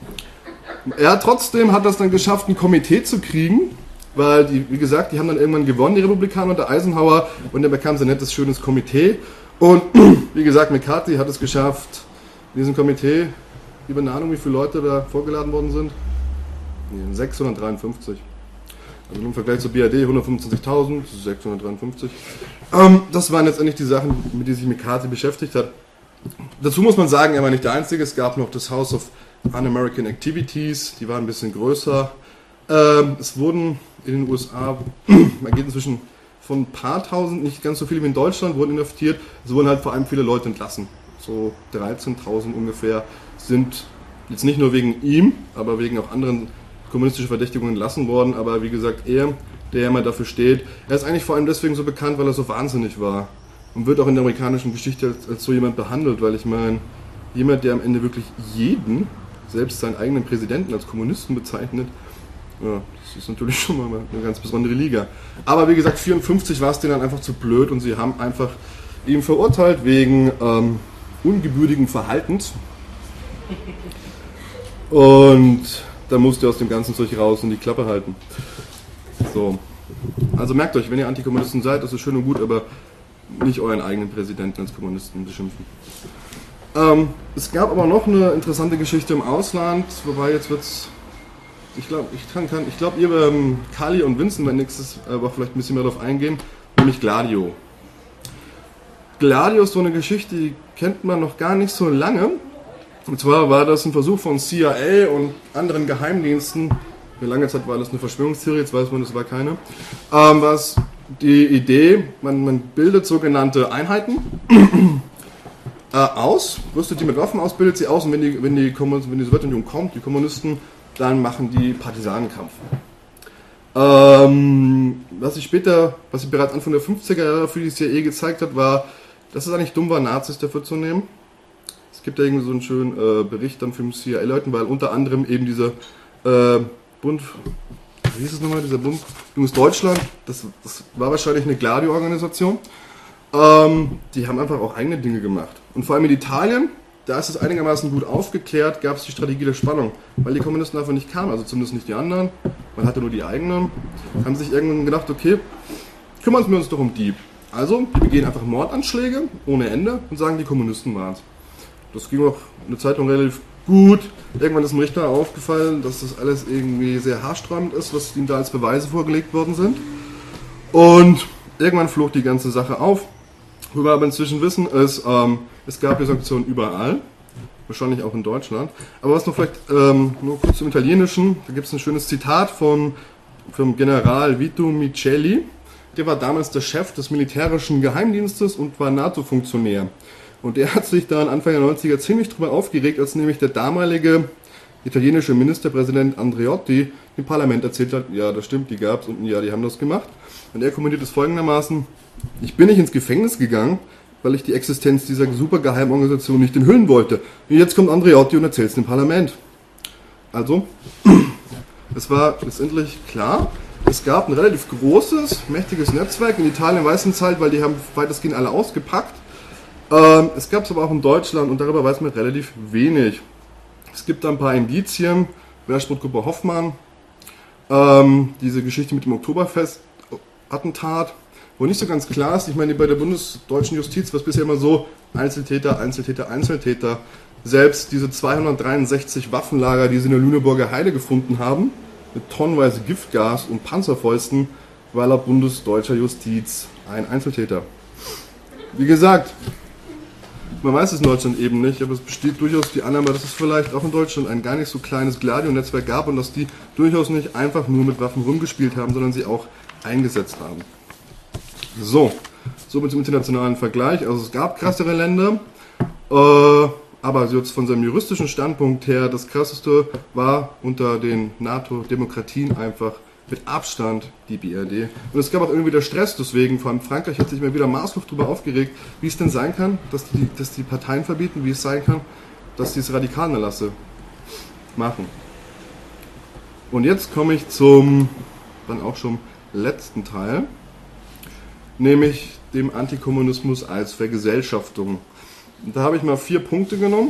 Speaker 1: er trotzdem hat das dann geschafft, ein Komitee zu kriegen, weil die, wie gesagt, die haben dann irgendwann gewonnen, die Republikaner unter Eisenhower, und dann bekam sie ein nettes, schönes Komitee. Und wie gesagt, McCarthy hat es geschafft, in diesem Komitee, über eine Ahnung, wie viele Leute da vorgeladen worden sind? sechshundertdreiundfünfzig. Also im Vergleich zur B R D hundertfünfundzwanzigtausend, sechshundertdreiundfünfzig. Ähm, das waren letztendlich die Sachen, mit denen sich McCarthy beschäftigt hat. Dazu muss man sagen, er war nicht der Einzige. Es gab noch das House of Un-American Activities, die waren ein bisschen größer. Ähm, es wurden in den U S A, man geht inzwischen von ein paar tausend, nicht ganz so viele wie in Deutschland, wurden inhaftiert. Es wurden halt vor allem viele Leute entlassen. So dreizehntausend ungefähr sind jetzt nicht nur wegen ihm, aber wegen auch anderen kommunistischen Verdächtigungen entlassen worden. Aber wie gesagt, er, der immer dafür steht, er ist eigentlich vor allem deswegen so bekannt, weil er so wahnsinnig war. und wird auch in der amerikanischen Geschichte als, als so jemand behandelt, weil ich meine, jemand, der am Ende wirklich jeden, selbst seinen eigenen Präsidenten als Kommunisten bezeichnet, ja, das ist natürlich schon mal eine ganz besondere Liga. Aber wie gesagt, vierundfünfzig war es denen dann einfach zu blöd und sie haben einfach ihn verurteilt wegen ähm, ungebührigem Verhaltens. Und da musste er aus dem ganzen Zeug raus und die Klappe halten. So. Also merkt euch, wenn ihr Antikommunisten seid, das ist schön und gut, aber nicht euren eigenen Präsidenten als Kommunisten beschimpfen. Ähm, es gab aber noch eine interessante Geschichte im Ausland, wobei jetzt wird's. Ich glaube, ich kann, kann, ich glaube, ihr, ähm, Kali und Vincent, werden nächstes äh, Woche vielleicht ein bisschen mehr darauf eingehen, nämlich Gladio. Gladio ist so eine Geschichte, die kennt man noch gar nicht so lange. Und zwar war das ein Versuch von C I A und anderen Geheimdiensten, für lange Zeit war das eine Verschwörungstheorie, jetzt weiß man, das war keine, ähm, was die Idee, man, man bildet sogenannte Einheiten äh, aus, rüstet die mit Waffen aus, bildet sie aus und wenn die, wenn die, wenn die Sowjetunion kommt, die Kommunisten, dann machen die Partisanenkampf. Ähm, was ich später, was ich bereits Anfang der fünfziger Jahre für die C I A gezeigt hat, war, dass es eigentlich dumm war, Nazis dafür zu nehmen. Es gibt ja irgendwie so einen schönen äh, Bericht dann für die C I A-Leuten, weil unter anderem eben dieser äh, Bund, wie hieß es nochmal, dieser Bund Junges Deutschland, das, das war wahrscheinlich eine Gladio-Organisation, ähm, die haben einfach auch eigene Dinge gemacht. Und vor allem in Italien, da ist es einigermaßen gut aufgeklärt, gab es die Strategie der Spannung, weil die Kommunisten einfach nicht kamen, also zumindest nicht die anderen, man hatte nur die eigenen, haben sich irgendwann gedacht, okay, kümmern wir uns doch um die. Also, die begehen einfach Mordanschläge ohne Ende und sagen, die Kommunisten waren es. Das ging auch eine Zeit lang relativ gut. Irgendwann ist dem Richter aufgefallen, dass das alles irgendwie sehr haarsträubend ist, was ihm da als Beweise vorgelegt worden sind. Und irgendwann flog die ganze Sache auf. Worüber wir aber inzwischen wissen, ist, ähm, es gab die Sanktionen überall, wahrscheinlich auch in Deutschland. Aber was noch vielleicht ähm, nur kurz zum Italienischen, da gibt es ein schönes Zitat von, vom General Vito Miceli. Der war damals der Chef des militärischen Geheimdienstes und war NATO-Funktionär. Und der hat sich dann Anfang der neunziger ziemlich drüber aufgeregt, als nämlich der damalige italienische Ministerpräsident Andreotti im Parlament erzählt hat, ja, das stimmt, die gab's und ja, die haben das gemacht. Und er kommentiert es folgendermaßen: Ich bin nicht ins Gefängnis gegangen, weil ich die Existenz dieser Supergeheimorganisation nicht enthüllen wollte. Und jetzt kommt Andreotti und erzählt es im Parlament. Also, es war letztendlich klar, es gab ein relativ großes, mächtiges Netzwerk. In Italien weiß man es halt, weil die haben weitestgehend alle ausgepackt. Ähm, es gab es aber auch in Deutschland und darüber weiß man relativ wenig. Es gibt da ein paar Indizien, Wehrsportgruppe Hoffmann, ähm, diese Geschichte mit dem Oktoberfest-Attentat, wo nicht so ganz klar ist, ich meine, bei der bundesdeutschen Justiz war es bisher immer so, Einzeltäter, Einzeltäter, Einzeltäter. Selbst diese zweihundertdreiundsechzig Waffenlager, die sie in der Lüneburger Heide gefunden haben, mit tonnenweise Giftgas und Panzerfäusten, war laut bundesdeutscher Justiz ein Einzeltäter. Wie gesagt, man weiß es in Deutschland eben nicht, aber es besteht durchaus die Annahme, dass es vielleicht auch in Deutschland ein gar nicht so kleines Gladio-Netzwerk gab und dass die durchaus nicht einfach nur mit Waffen rumgespielt haben, sondern sie auch eingesetzt haben. So, somit zum internationalen Vergleich. Also es gab krassere Länder, äh, aber jetzt von seinem juristischen Standpunkt her, das krasseste war unter den NATO-Demokratien einfach mit Abstand die B R D. Und es gab auch irgendwie der Stress, deswegen, vor allem Frankreich hat sich immer wieder maßlos darüber aufgeregt, wie es denn sein kann, dass die, dass die Parteien verbieten, wie es sein kann, dass die es Radikalerlasse machen. Und jetzt komme ich zum, dann auch schon letzten Teil, nämlich dem Antikommunismus als Vergesellschaftung. Und da habe ich mal vier Punkte genommen.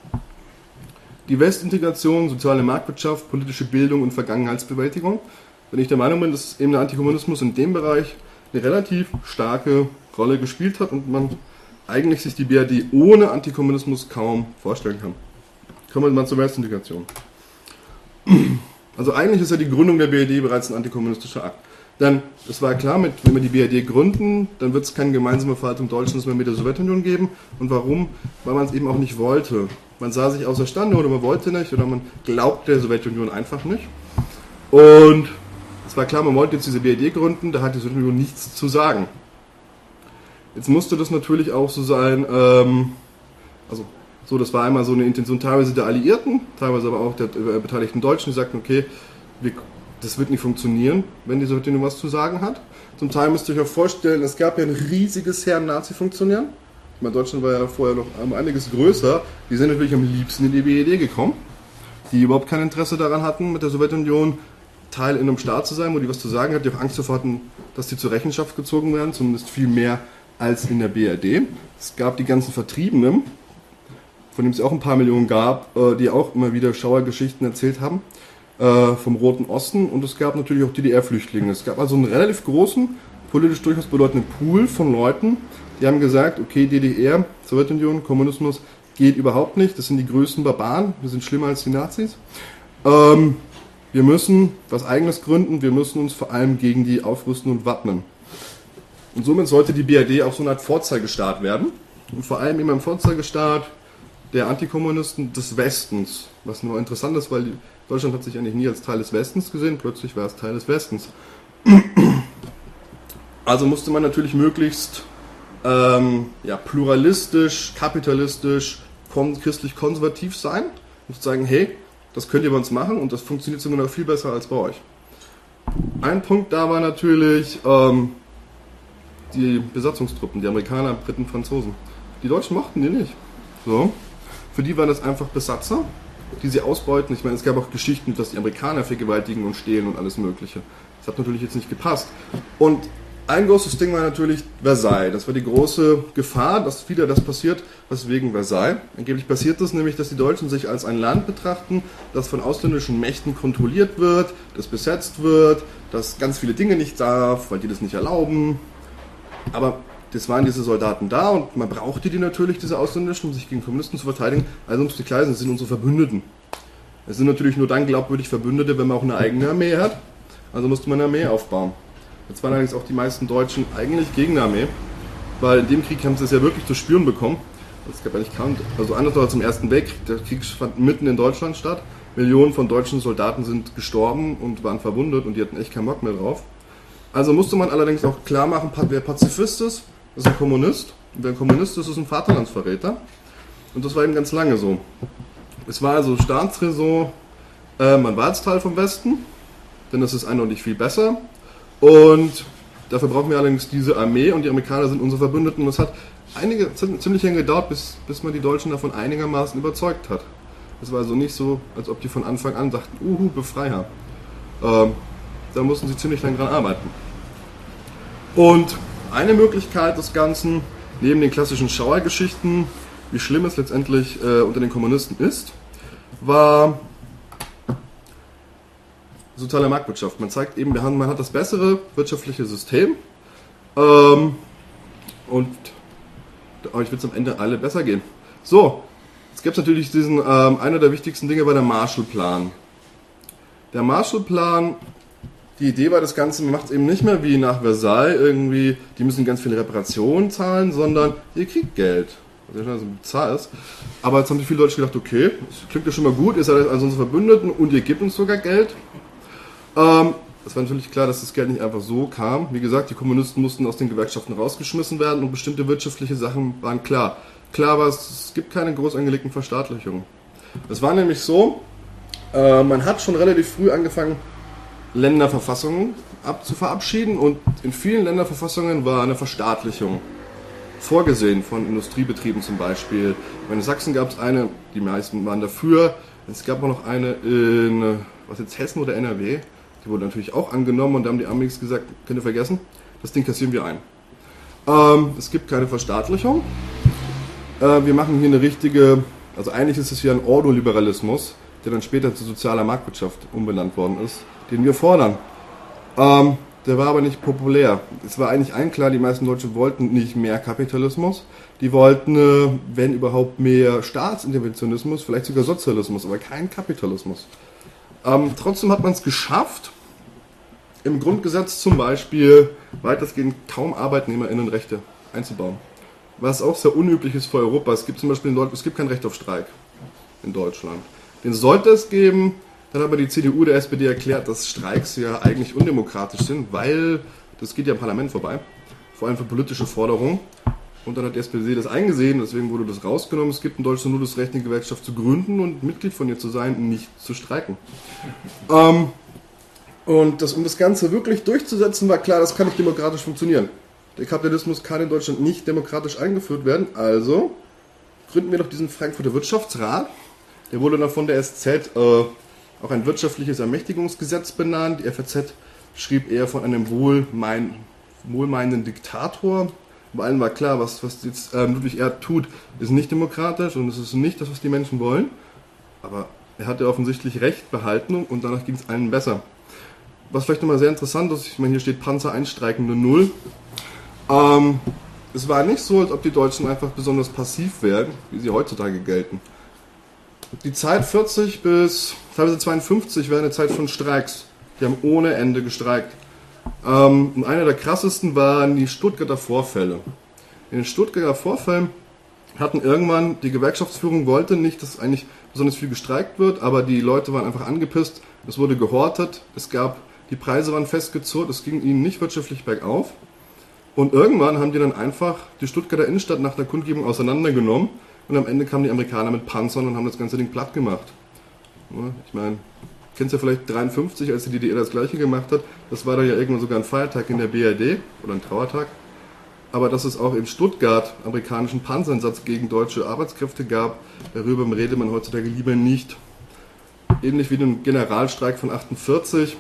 Speaker 1: Die Westintegration, soziale Marktwirtschaft, politische Bildung und Vergangenheitsbewältigung. Wenn ich der Meinung bin, dass eben der Antikommunismus in dem Bereich eine relativ starke Rolle gespielt hat und man eigentlich sich die B R D ohne Antikommunismus kaum vorstellen kann. Kommen wir mal zur Westintegration. Also eigentlich ist ja die Gründung der B R D bereits ein antikommunistischer Akt. Denn es war klar, mit, wenn wir die B R D gründen, dann wird es keine gemeinsame Verwaltung Deutschlands mehr mit der Sowjetunion geben. Und warum? Weil man es eben auch nicht wollte. Man sah sich außerstande oder man wollte nicht oder man glaubte der Sowjetunion einfach nicht. Und es war klar, man wollte jetzt diese B R D gründen, da hat die Sowjetunion nichts zu sagen. Jetzt musste das natürlich auch so sein, ähm, also so, das war einmal so eine Intention teilweise der Alliierten, teilweise aber auch der äh, beteiligten Deutschen, die sagten, okay, wir das wird nicht funktionieren, wenn die Sowjetunion was zu sagen hat. Zum Teil müsst ihr euch auch vorstellen, es gab ja ein riesiges Heer an Nazi-Funktionären. Ich meine, Deutschland war ja vorher noch um einiges größer. Die sind natürlich am liebsten in die B E D gekommen, die überhaupt kein Interesse daran hatten, mit der Sowjetunion Teil in einem Staat zu sein, wo die was zu sagen hat, die auch Angst davor hatten, dass die zur Rechenschaft gezogen werden, zumindest viel mehr als in der B R D. Es gab die ganzen Vertriebenen, von denen es auch ein paar Millionen gab, die auch immer wieder Schauergeschichten erzählt haben, vom Roten Osten, und es gab natürlich auch D D R-Flüchtlinge. Es gab also einen relativ großen, politisch durchaus bedeutenden Pool von Leuten, die haben gesagt, okay, D D R, Sowjetunion, Kommunismus geht überhaupt nicht, das sind die größten Barbaren, wir sind schlimmer als die Nazis. Ähm, wir müssen was Eigenes gründen, wir müssen uns vor allem gegen die aufrüsten und wappnen. Und somit sollte die B R D auch so eine Art Vorzeigestaat werden. Und vor allem immer ein Vorzeigestaat der Antikommunisten des Westens. Was nur interessant ist, weil Deutschland hat sich eigentlich nie als Teil des Westens gesehen, plötzlich war es Teil des Westens. Also musste man natürlich möglichst ähm, ja, pluralistisch, kapitalistisch, christlich-konservativ sein und sagen, hey, das könnt ihr bei uns machen und das funktioniert sogar noch viel besser als bei euch. Ein Punkt da war natürlich ähm, die Besatzungstruppen, die Amerikaner, Briten, Franzosen. Die Deutschen mochten die nicht. So. Für die waren das einfach Besatzer, die sie ausbeuten. Ich meine, es gab auch Geschichten, dass die Amerikaner vergewaltigen und stehlen und alles Mögliche. Das hat natürlich jetzt nicht gepasst. Und ein großes Ding war natürlich Versailles. Das war die große Gefahr, dass wieder das passiert, was wegen Versailles. Angeblich passiert das nämlich, dass die Deutschen sich als ein Land betrachten, das von ausländischen Mächten kontrolliert wird, das besetzt wird, das ganz viele Dinge nicht darf, weil die das nicht erlauben. Aber das waren diese Soldaten da und man brauchte die natürlich, diese Ausländischen, um sich gegen Kommunisten zu verteidigen. Also uns die Kleinen sind unsere Verbündeten. Es sind natürlich nur dann glaubwürdig Verbündete, wenn man auch eine eigene Armee hat. Also musste man eine Armee aufbauen. Jetzt waren allerdings auch die meisten Deutschen eigentlich gegen eine Armee, weil in dem Krieg haben sie es ja wirklich zu spüren bekommen. Es gab eigentlich kaum, also anders als im Ersten Weltkrieg, der Krieg fand mitten in Deutschland statt. Millionen von deutschen Soldaten sind gestorben und waren verwundet und die hatten echt keinen Bock mehr drauf. Also musste man allerdings auch klar machen, wer Pazifist ist, ist ein Kommunist. Und wer ein Kommunist ist, ist ein Vaterlandsverräter. Und das war eben ganz lange so. Es war also Staatsräson, äh, man war jetzt Teil vom Westen, denn das ist eindeutig viel besser. Und dafür brauchen wir allerdings diese Armee und die Amerikaner sind unsere Verbündeten. Und es hat einige, ziemlich lange gedauert, bis, bis man die Deutschen davon einigermaßen überzeugt hat. Es war also nicht so, als ob die von Anfang an dachten, uhu, Befreier. Ähm, da mussten sie ziemlich lange dran arbeiten. Und eine Möglichkeit des Ganzen, neben den klassischen Schauergeschichten, wie schlimm es letztendlich äh, unter den Kommunisten ist, war soziale Marktwirtschaft. Man zeigt eben, wir haben, man hat das bessere wirtschaftliche System ähm, und euch wird es am Ende alle besser gehen. So, jetzt gibt es natürlich diesen, ähm, einer der wichtigsten Dinge war der Marshallplan. Der Marshallplan, die Idee war das Ganze, man macht es eben nicht mehr wie nach Versailles irgendwie, die müssen ganz viele Reparationen zahlen, sondern ihr kriegt Geld. Was ja schon so bizarr ist. Aber jetzt haben sich viele Leute gedacht, okay, das klingt ja schon mal gut, ihr seid also unsere Verbündeten und ihr gebt uns sogar Geld. Ähm, es war natürlich klar, dass das Geld nicht einfach so kam. Wie gesagt, die Kommunisten mussten aus den Gewerkschaften rausgeschmissen werden und bestimmte wirtschaftliche Sachen waren klar. Klar war es, es gibt keine groß angelegten Verstaatlichungen. Es war nämlich so, äh, man hat schon relativ früh angefangen, Länderverfassungen abzuverabschieden und in vielen Länderverfassungen war eine Verstaatlichung vorgesehen, von Industriebetrieben zum Beispiel. In Sachsen gab es eine, die meisten waren dafür. Es gab auch noch eine in, was jetzt, Hessen oder N R W, die wurde natürlich auch angenommen und da haben die Amis gesagt, könnt ihr vergessen, das Ding kassieren wir ein. Ähm, es gibt keine Verstaatlichung. Äh, wir machen hier eine richtige, also eigentlich ist es hier ein Ordoliberalismus, der dann später zu sozialer Marktwirtschaft umbenannt worden ist, den wir fordern. Ähm, der war aber nicht populär. Es war eigentlich allen klar, die meisten Deutschen wollten nicht mehr Kapitalismus. Die wollten, äh, wenn überhaupt, mehr Staatsinterventionismus, vielleicht sogar Sozialismus, aber kein Kapitalismus. Ähm, trotzdem hat man es geschafft, im Grundgesetz zum Beispiel weitestgehend kaum ArbeitnehmerInnenrechte einzubauen. Was auch sehr unüblich ist für Europa. Es gibt zum Beispiel in Deutschland, es gibt kein Recht auf Streik in Deutschland. Den sollte es geben, dann hat aber die C D U der S P D erklärt, dass Streiks ja eigentlich undemokratisch sind, weil das geht ja im Parlament vorbei, vor allem für politische Forderungen. Und dann hat die S P D das eingesehen, deswegen wurde das rausgenommen. Es gibt in Deutschland nur das Recht, eine Gewerkschaft zu gründen und Mitglied von ihr zu sein, nicht zu streiken. Ähm, Und das, um das Ganze wirklich durchzusetzen, war klar, das kann nicht demokratisch funktionieren. Der Kapitalismus kann in Deutschland nicht demokratisch eingeführt werden, also gründen wir doch diesen Frankfurter Wirtschaftsrat. Der wurde dann von der S Z äh, auch ein wirtschaftliches Ermächtigungsgesetz benannt. Die F A Z schrieb eher von einem wohlmein, wohlmeinenden Diktator. Bei allen war klar, was, was jetzt äh, Ludwig Erhard tut, ist nicht demokratisch und es ist nicht das, was die Menschen wollen. Aber er hatte offensichtlich Recht behalten und danach ging es allen besser. Was vielleicht nochmal sehr interessant ist, ich meine, hier steht Panzer einstreikende Null. Ähm, es war nicht so, als ob die Deutschen einfach besonders passiv werden, wie sie heutzutage gelten. Die Zeit vierzig bis teilweise zweiundfünfzig war eine Zeit von Streiks. Die haben ohne Ende gestreikt. Ähm, und einer der krassesten waren die Stuttgarter Vorfälle. In den Stuttgarter Vorfällen hatten irgendwann, die Gewerkschaftsführung wollte nicht, dass eigentlich besonders viel gestreikt wird, aber die Leute waren einfach angepisst, es wurde gehortet, es gab, die Preise waren festgezurrt, es ging ihnen nicht wirtschaftlich bergauf. Und irgendwann haben die dann einfach die Stuttgarter Innenstadt nach der Kundgebung auseinandergenommen und am Ende kamen die Amerikaner mit Panzern und haben das ganze Ding platt gemacht. Ich meine, kennst ja vielleicht dreiundfünfzig, als die D D R das gleiche gemacht hat, das war da ja irgendwann sogar ein Feiertag in der B R D oder ein Trauertag. Aber dass es auch in Stuttgart amerikanischen Panzereinsatz gegen deutsche Arbeitskräfte gab, darüber redet man heutzutage lieber nicht. Ähnlich wie den Generalstreik von achtundvierzig,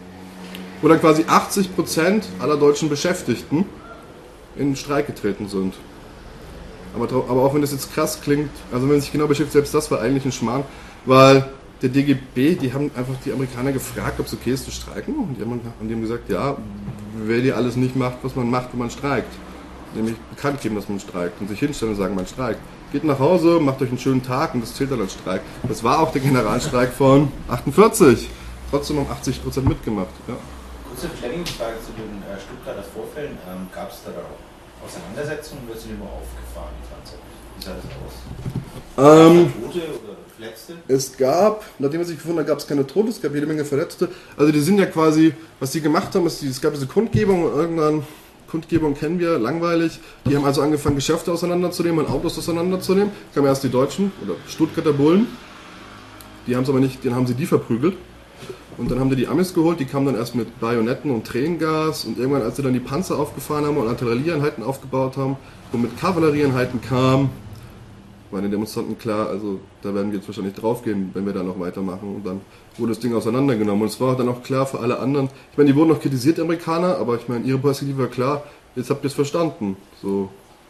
Speaker 1: wo dann quasi achtzig Prozent aller deutschen Beschäftigten in den Streik getreten sind. Aber, aber auch wenn das jetzt krass klingt, also wenn man sich genau beschäftigt, selbst das war eigentlich ein Schmarrn, weil der D G B, die haben einfach die Amerikaner gefragt, ob es okay ist zu streiken. Und die haben, und die haben gesagt, ja, wer dir alles nicht macht, was man macht, wenn man streikt. Nämlich bekannt geben, dass man streikt und sich hinstellen und sagen, man streikt. Geht nach Hause, macht euch einen schönen Tag und das zählt dann als Streik. Das war auch der Generalstreik von achtundvierzig. Trotzdem haben achtzig Prozent mitgemacht. Ja.
Speaker 2: Kurze Fleming-Frage zu den äh, Stuttgarter Vorfällen. Ähm, Gab es da auch Auseinandersetzungen oder sind die nur aufgefahren, die Panzer? Wie sah das aus?
Speaker 1: Ähm,
Speaker 2: Tote oder Verletzte?
Speaker 1: Es gab, nachdem er sich gefunden hat, gab es keine Tote, es gab jede Menge Verletzte. Also die sind ja quasi, was die gemacht haben, ist, es gab diese Kundgebung und irgendwann, Kundgebung kennen wir, langweilig. Die haben also angefangen, Geschäfte auseinanderzunehmen und Autos auseinanderzunehmen. Kamen erst die Deutschen oder Stuttgarter Bullen. Die haben es aber nicht, den haben sie die verprügelt. Und dann haben die die Amis geholt, die kamen dann erst mit Bajonetten und Tränengas und irgendwann, als sie dann die Panzer aufgefahren haben und Artillerieeinheiten aufgebaut haben und mit Kavallerieeinheiten kamen, war den Demonstranten klar, also da werden wir jetzt wahrscheinlich draufgehen, wenn wir da noch weitermachen. Und dann wurde das Ding auseinandergenommen. Und es war dann auch klar für alle anderen, ich meine, die wurden noch kritisiert, die Amerikaner, aber ich meine, ihre Perspektive war klar, jetzt habt ihr es verstanden. So,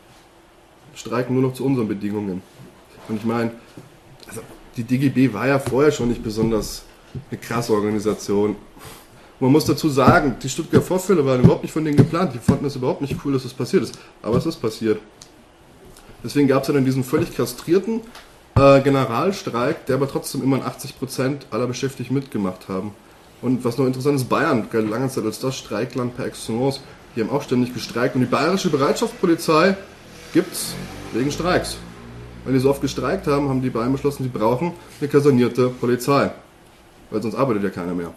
Speaker 1: streiken nur noch zu unseren Bedingungen. Und ich meine, also die D G B war ja vorher schon nicht besonders eine krasse Organisation. Man muss dazu sagen, die Stuttgarter Vorfälle waren überhaupt nicht von denen geplant. Die fanden es überhaupt nicht cool, dass das passiert ist. Aber es ist passiert. Deswegen gab es ja dann diesen völlig kastrierten äh, Generalstreik, der aber trotzdem immer achtzig Prozent aller Beschäftigten mitgemacht haben. Und was noch interessant ist, Bayern galt lange Zeit als das Streikland par excellence. Die haben auch ständig gestreikt. Und die bayerische Bereitschaftspolizei gibt es wegen Streiks. Weil die so oft gestreikt haben, haben die Bayern beschlossen, sie brauchen eine kasernierte Polizei. Weil sonst arbeitet ja keiner mehr.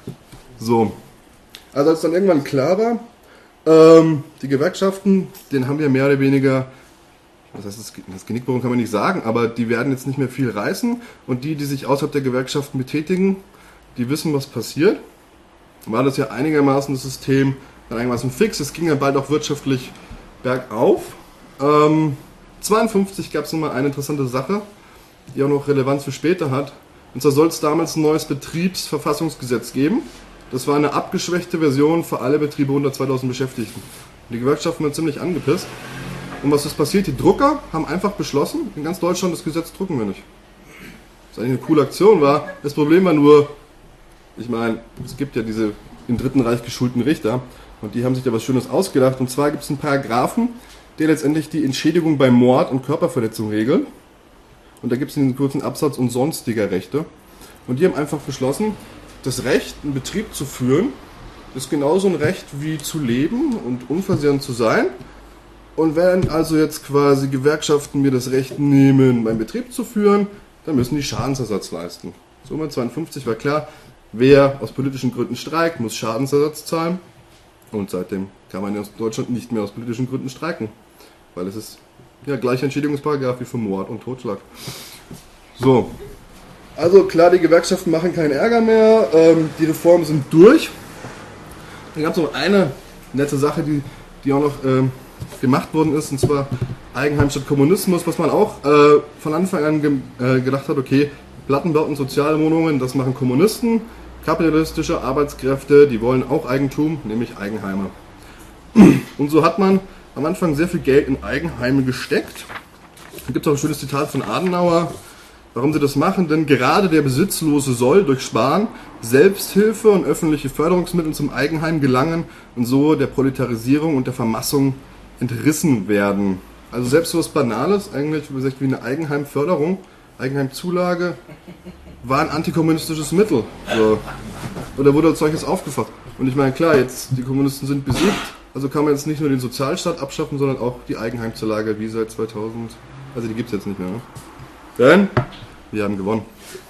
Speaker 1: So. Also als dann irgendwann klar war, ähm, die Gewerkschaften, denen haben wir mehr oder weniger, das heißt, das Genickbruch kann man nicht sagen, aber die werden jetzt nicht mehr viel reißen und die, die sich außerhalb der Gewerkschaften betätigen, die wissen, was passiert. War das ja einigermaßen das System, einigermaßen fix, es ging ja bald auch wirtschaftlich bergauf. Ähm, zweiundfünfzig gab es nochmal eine interessante Sache, die auch noch Relevanz für später hat. Und zwar soll es damals ein neues Betriebsverfassungsgesetz geben. Das war eine abgeschwächte Version für alle Betriebe unter zweitausend Beschäftigten. Die Gewerkschaften waren ziemlich angepisst. Und was ist passiert? Die Drucker haben einfach beschlossen, in ganz Deutschland das Gesetz drucken wir nicht. Was eigentlich eine coole Aktion war. Das Problem war nur, ich meine, es gibt ja diese im Dritten Reich geschulten Richter und die haben sich da was Schönes ausgedacht. Und zwar gibt es einen Paragraphen, der letztendlich die Entschädigung bei Mord und Körperverletzung regelt. Und da gibt es einen kurzen Absatz und sonstiger Rechte. Und die haben einfach beschlossen, das Recht, einen Betrieb zu führen, ist genauso ein Recht wie zu leben und unversehrt zu sein. Und wenn also jetzt quasi Gewerkschaften mir das Recht nehmen, meinen Betrieb zu führen, dann müssen die Schadensersatz leisten. So mit zweiundfünfzig war klar, wer aus politischen Gründen streikt, muss Schadensersatz zahlen. Und seitdem kann man in Deutschland nicht mehr aus politischen Gründen streiken. Weil es ist ja gleicher Entschädigungsparagraf wie für Mord und Totschlag. So. Also klar, die Gewerkschaften machen keinen Ärger mehr, ähm, die Reformen sind durch. Dann gab es noch eine nette Sache, die, die auch noch ähm, gemacht worden ist, und zwar Eigenheim statt Kommunismus, was man auch äh, von Anfang an ge äh, gedacht hat, okay, Plattenbauten, soziale Wohnungen, das machen Kommunisten, kapitalistische Arbeitskräfte, die wollen auch Eigentum, nämlich Eigenheime. Und so hat man am Anfang sehr viel Geld in Eigenheime gesteckt. Da gibt es auch ein schönes Zitat von Adenauer, warum sie das machen, denn gerade der Besitzlose soll durch Sparen, Selbsthilfe und öffentliche Förderungsmittel zum Eigenheim gelangen und so der Proletarisierung und der Vermassung entrissen werden. Also selbst so was Banales, eigentlich wie eine Eigenheimförderung, Eigenheimzulage, war ein antikommunistisches Mittel. So. Oder wurde als solches aufgefasst. Und ich meine, klar, jetzt die Kommunisten sind besiegt, also kann man jetzt nicht nur den Sozialstaat abschaffen, sondern auch die Eigenheimzulage wie seit zweitausend. Also die gibt es jetzt nicht mehr. Ne? Denn wir haben gewonnen.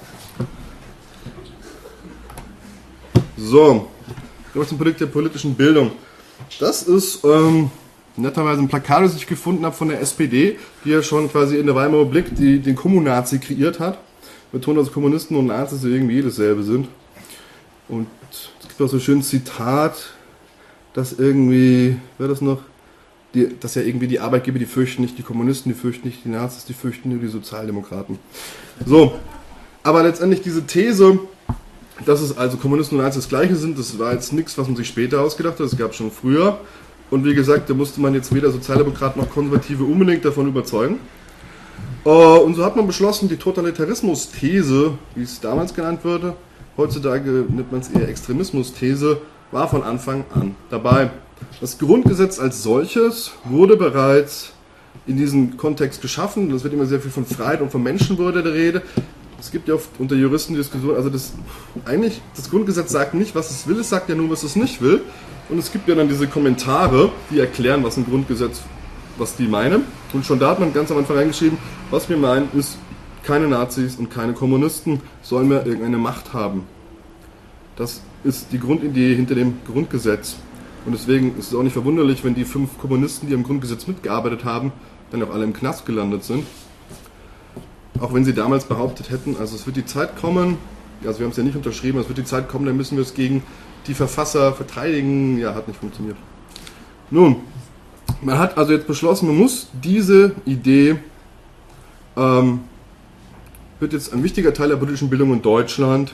Speaker 1: So, kommen wir zum Projekt der politischen Bildung. Das ist ähm, netterweise ein Plakat, das ich gefunden habe von der S P D, die ja schon quasi in der Weimarer Republik die, den Kommunazi kreiert hat. Betont, dass Kommunisten und Nazis irgendwie dasselbe sind. Und es gibt auch so ein schönes Zitat, dass irgendwie, wer das noch? Die, dass ja irgendwie die Arbeitgeber, die fürchten nicht die Kommunisten, die fürchten nicht die Nazis, die fürchten nur die Sozialdemokraten. So, aber letztendlich diese These, dass es also Kommunisten und Nazis das Gleiche sind, das war jetzt nichts, was man sich später ausgedacht hat, das gab es schon früher. Und wie gesagt, da musste man jetzt weder Sozialdemokraten noch Konservative unbedingt davon überzeugen. Und so hat man beschlossen, die Totalitarismus-These, wie es damals genannt wurde, heutzutage nennt man es eher Extremismus-These, war von Anfang an dabei. Das Grundgesetz als solches wurde bereits in diesem Kontext geschaffen. Es wird immer sehr viel von Freiheit und von Menschenwürde der Rede. Es gibt ja oft unter Juristen Diskussionen, also das eigentlich, das Grundgesetz sagt nicht, was es will, es sagt ja nur, was es nicht will. Und es gibt ja dann diese Kommentare, die erklären, was ein Grundgesetz, was die meinen. Und schon da hat man ganz am Anfang reingeschrieben, was wir meinen, ist, keine Nazis und keine Kommunisten sollen mehr irgendeine Macht haben. Das ist die Grundidee hinter dem Grundgesetz. Und deswegen ist es auch nicht verwunderlich, wenn die fünf Kommunisten, die am Grundgesetz mitgearbeitet haben, dann auch alle im Knast gelandet sind. Auch wenn sie damals behauptet hätten, also es wird die Zeit kommen, also wir haben es ja nicht unterschrieben, es wird die Zeit kommen, dann müssen wir es gegen die Verfasser verteidigen. Ja, hat nicht funktioniert. Nun, man hat also jetzt beschlossen, man muss diese Idee, ähm, wird jetzt ein wichtiger Teil der politischen Bildung in Deutschland.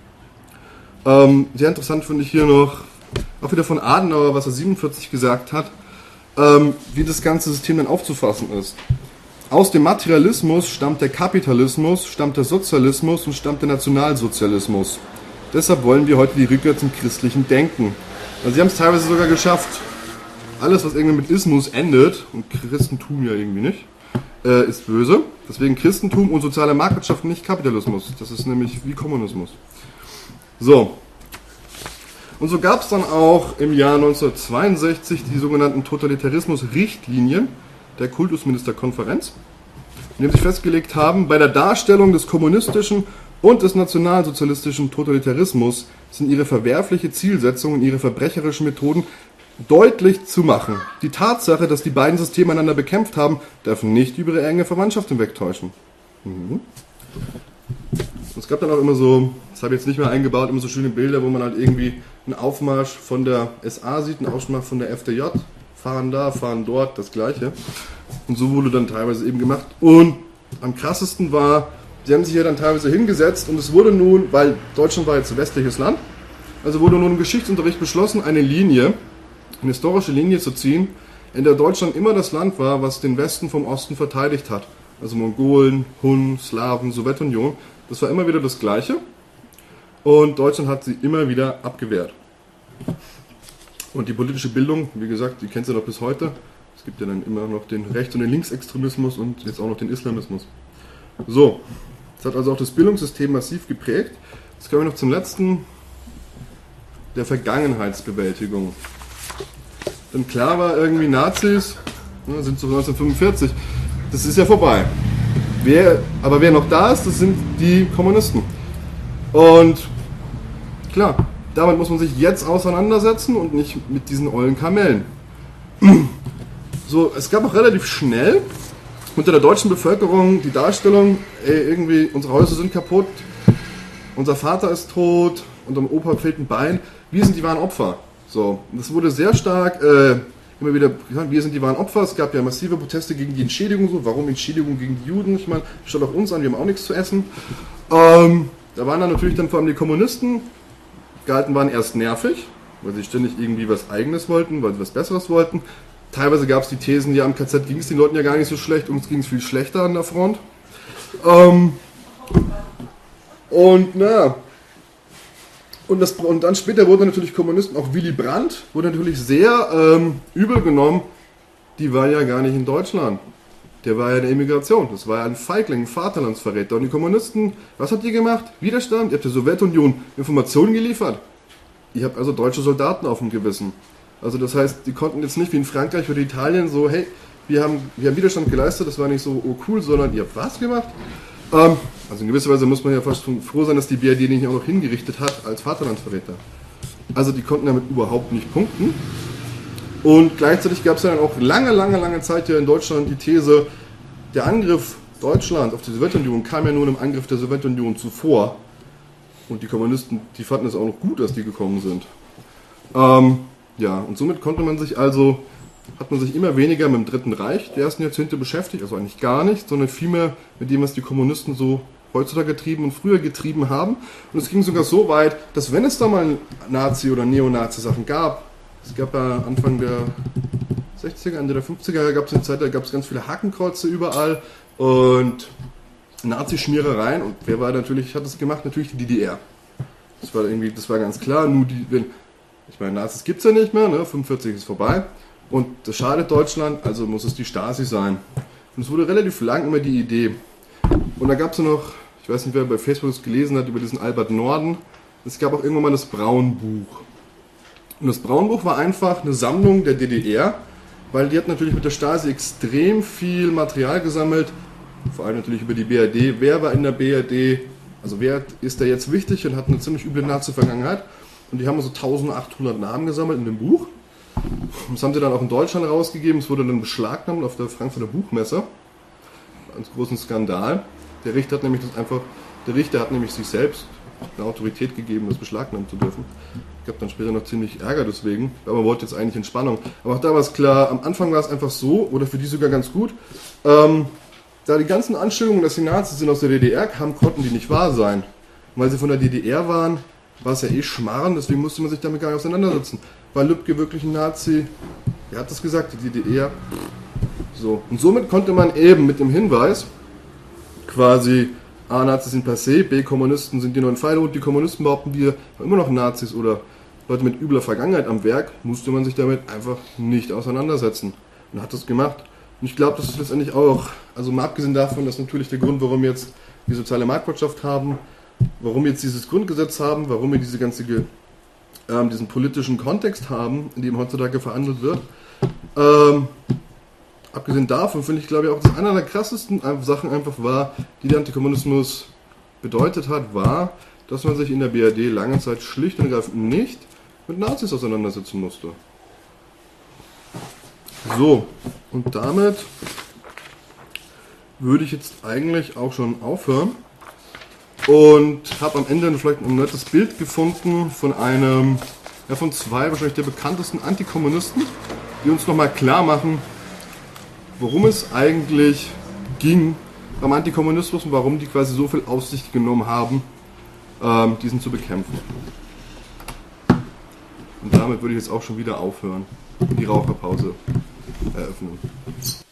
Speaker 1: Ähm, sehr interessant finde ich hier noch, auch wieder von Adenauer, was er siebenundvierzig gesagt hat, ähm, wie das ganze System dann aufzufassen ist. Aus dem Materialismus stammt der Kapitalismus, stammt der Sozialismus und stammt der Nationalsozialismus. Deshalb wollen wir heute die Rückkehr zum christlichen Denken. Also sie haben es teilweise sogar geschafft, alles was irgendwie mit Ismus endet, und Christentum ja irgendwie nicht, äh, ist böse. Deswegen Christentum und soziale Marktwirtschaft, nicht Kapitalismus. Das ist nämlich wie Kommunismus. So. Und so gab es dann auch im Jahr neunzehnhundertzweiundsechzig die sogenannten Totalitarismus-Richtlinien der Kultusministerkonferenz, in dem sich festgelegt haben, bei der Darstellung des kommunistischen und des nationalsozialistischen Totalitarismus sind ihre verwerfliche Zielsetzung und ihre verbrecherischen Methoden deutlich zu machen. Die Tatsache, dass die beiden Systeme einander bekämpft haben, darf nicht über ihre enge Verwandtschaft hinwegtäuschen. Mhm. Es gab dann auch immer so, das habe ich jetzt nicht mehr eingebaut, immer so schöne Bilder, wo man halt irgendwie einen Aufmarsch von der S A sieht, einen Aufmarsch von der F D J, fahren da, fahren dort, das Gleiche. Und so wurde dann teilweise eben gemacht. Und am krassesten war, sie haben sich ja dann teilweise hingesetzt und es wurde nun, weil Deutschland war jetzt ein westliches Land, also wurde nun im Geschichtsunterricht beschlossen, eine Linie, eine historische Linie zu ziehen, in der Deutschland immer das Land war, was den Westen vom Osten verteidigt hat. Also Mongolen, Hun, Slawen, Sowjetunion. Das war immer wieder das Gleiche. Und Deutschland hat sie immer wieder abgewehrt. Und die politische Bildung, wie gesagt, die kennt ihr noch bis heute. Es gibt ja dann immer noch den Rechts- und den Linksextremismus und jetzt auch noch den Islamismus. So, das hat also auch das Bildungssystem massiv geprägt. Jetzt kommen wir noch zum letzten, der Vergangenheitsbewältigung. Denn klar war irgendwie Nazis, ne, sind so neunzehnhundertfünfundvierzig, das ist ja vorbei. Wer, aber wer noch da ist, das sind die Kommunisten. Und klar, damit muss man sich jetzt auseinandersetzen und nicht mit diesen ollen Kamellen. So, es gab auch relativ schnell unter der deutschen Bevölkerung die Darstellung, ey, irgendwie unsere Häuser sind kaputt, unser Vater ist tot, unserem Opa fehlt ein Bein, wir sind die wahren Opfer. So, das wurde sehr stark äh, immer wieder gesagt, wir sind die wahren Opfer. Es gab ja massive Proteste gegen die Entschädigung. So, warum Entschädigung gegen die Juden? Ich meine, schaut auch uns an, wir haben auch nichts zu essen. Ähm, da waren dann natürlich dann vor allem die Kommunisten, gehalten waren erst nervig, weil sie ständig irgendwie was Eigenes wollten, weil sie was Besseres wollten. Teilweise gab es die Thesen, ja, am K Z ging es den Leuten ja gar nicht so schlecht, uns ging es viel schlechter an der Front. Ähm, und naja, und, das, und dann später wurden natürlich Kommunisten, auch Willy Brandt, wurde natürlich sehr ähm, übel genommen, die war ja gar nicht in Deutschland. Der war ja in der Immigration, das war ja ein Feigling, ein Vaterlandsverräter. Und die Kommunisten, was habt ihr gemacht? Widerstand? Ihr habt der Sowjetunion Informationen geliefert. Ihr habt also deutsche Soldaten auf dem Gewissen. Also das heißt, die konnten jetzt nicht wie in Frankreich oder Italien so, hey, wir haben, wir haben Widerstand geleistet, das war nicht so oh cool, sondern ihr habt was gemacht? Ähm, also in gewisser Weise muss man ja fast froh sein, dass die B R D nicht auch noch hingerichtet hat als Vaterlandsverräter. Also die konnten damit überhaupt nicht punkten. Und gleichzeitig gab es ja dann auch lange, lange, lange Zeit hier in Deutschland die These, der Angriff Deutschlands auf die Sowjetunion kam ja nur im Angriff der Sowjetunion zuvor. Und die Kommunisten, die fanden es auch noch gut, dass die gekommen sind. Ähm, ja, und somit konnte man sich also, hat man sich immer weniger mit dem Dritten Reich der ersten Jahrzehnte beschäftigt, also eigentlich gar nicht, sondern vielmehr mit dem, was die Kommunisten so heutzutage getrieben und früher getrieben haben. Und es ging sogar so weit, dass wenn es da mal Nazi- oder Neonazi-Sachen gab, es gab ja Anfang der sechziger, Ende der fünfziger, gab es eine Zeit, da gab es ganz viele Hakenkreuze überall und Nazi-Schmierereien. Und wer war natürlich, hat das gemacht? Natürlich die D D R. Das war irgendwie, das war ganz klar. Nur die, wenn, ich meine, Nazis gibt es ja nicht mehr, ne? fünfundvierzig ist vorbei. Und das schadet Deutschland, also muss es die Stasi sein. Und es wurde relativ lang immer die Idee. Und da gab es noch, ich weiß nicht, wer bei Facebook das gelesen hat, über diesen Albert Norden. Es gab auch irgendwann mal das Braunbuch. Und das Braunbuch war einfach eine Sammlung der D D R, weil die hat natürlich mit der Stasi extrem viel Material gesammelt, vor allem natürlich über die B R D. Wer war in der B R D, also wer ist da jetzt wichtig und hat eine ziemlich üble Nazi-Vergangenheit. Und die haben so eintausendachthundert Namen gesammelt in dem Buch. Das haben sie dann auch in Deutschland rausgegeben. Es wurde dann beschlagnahmt auf der Frankfurter Buchmesse. Ein großen Skandal. Der Richter hat nämlich das einfach, der Richter hat nämlich sich selbst eine Autorität gegeben, das beschlagnahmen zu dürfen. Ich habe dann später noch ziemlich Ärger deswegen, aber man wollte jetzt eigentlich Entspannung. Aber auch da war es klar, am Anfang war es einfach so, oder für die sogar ganz gut, ähm, da die ganzen Anstellungen, dass die Nazis sind aus der D D R kamen, konnten die nicht wahr sein. Und weil sie von der D D R waren, war es ja eh Schmarrn, deswegen musste man sich damit gar nicht auseinandersetzen. War Lübcke wirklich ein Nazi? Wer hat das gesagt? Die D D R? So. Und somit konnte man eben mit dem Hinweis quasi A, Nazis sind passé, B, Kommunisten sind die neuen Feinde und die Kommunisten behaupten, wir waren immer noch Nazis oder Leute mit übler Vergangenheit am Werk, musste man sich damit einfach nicht auseinandersetzen. Und hat das gemacht. Und ich glaube, das ist letztendlich auch, also mal abgesehen davon, dass natürlich der Grund, warum wir jetzt die soziale Marktwirtschaft haben, warum wir jetzt dieses Grundgesetz haben, warum wir diese ganze, ähm, diesen politischen Kontext haben, in dem heutzutage verhandelt wird. Ähm, abgesehen davon finde ich, glaube ich, auch, dass einer der krassesten Sachen einfach war, die der Antikommunismus bedeutet hat, war, dass man sich in der B R D lange Zeit schlicht und ergreifend nicht mit Nazis auseinandersetzen musste. So, und damit würde ich jetzt eigentlich auch schon aufhören und habe am Ende vielleicht ein nettes Bild gefunden von einem, ja von zwei wahrscheinlich der bekanntesten Antikommunisten, die uns nochmal klar machen, worum es eigentlich ging beim Antikommunismus und warum die quasi so viel auf sich genommen haben, ähm, diesen zu bekämpfen. Und damit würde ich jetzt auch schon wieder aufhören und die Raucherpause eröffnen.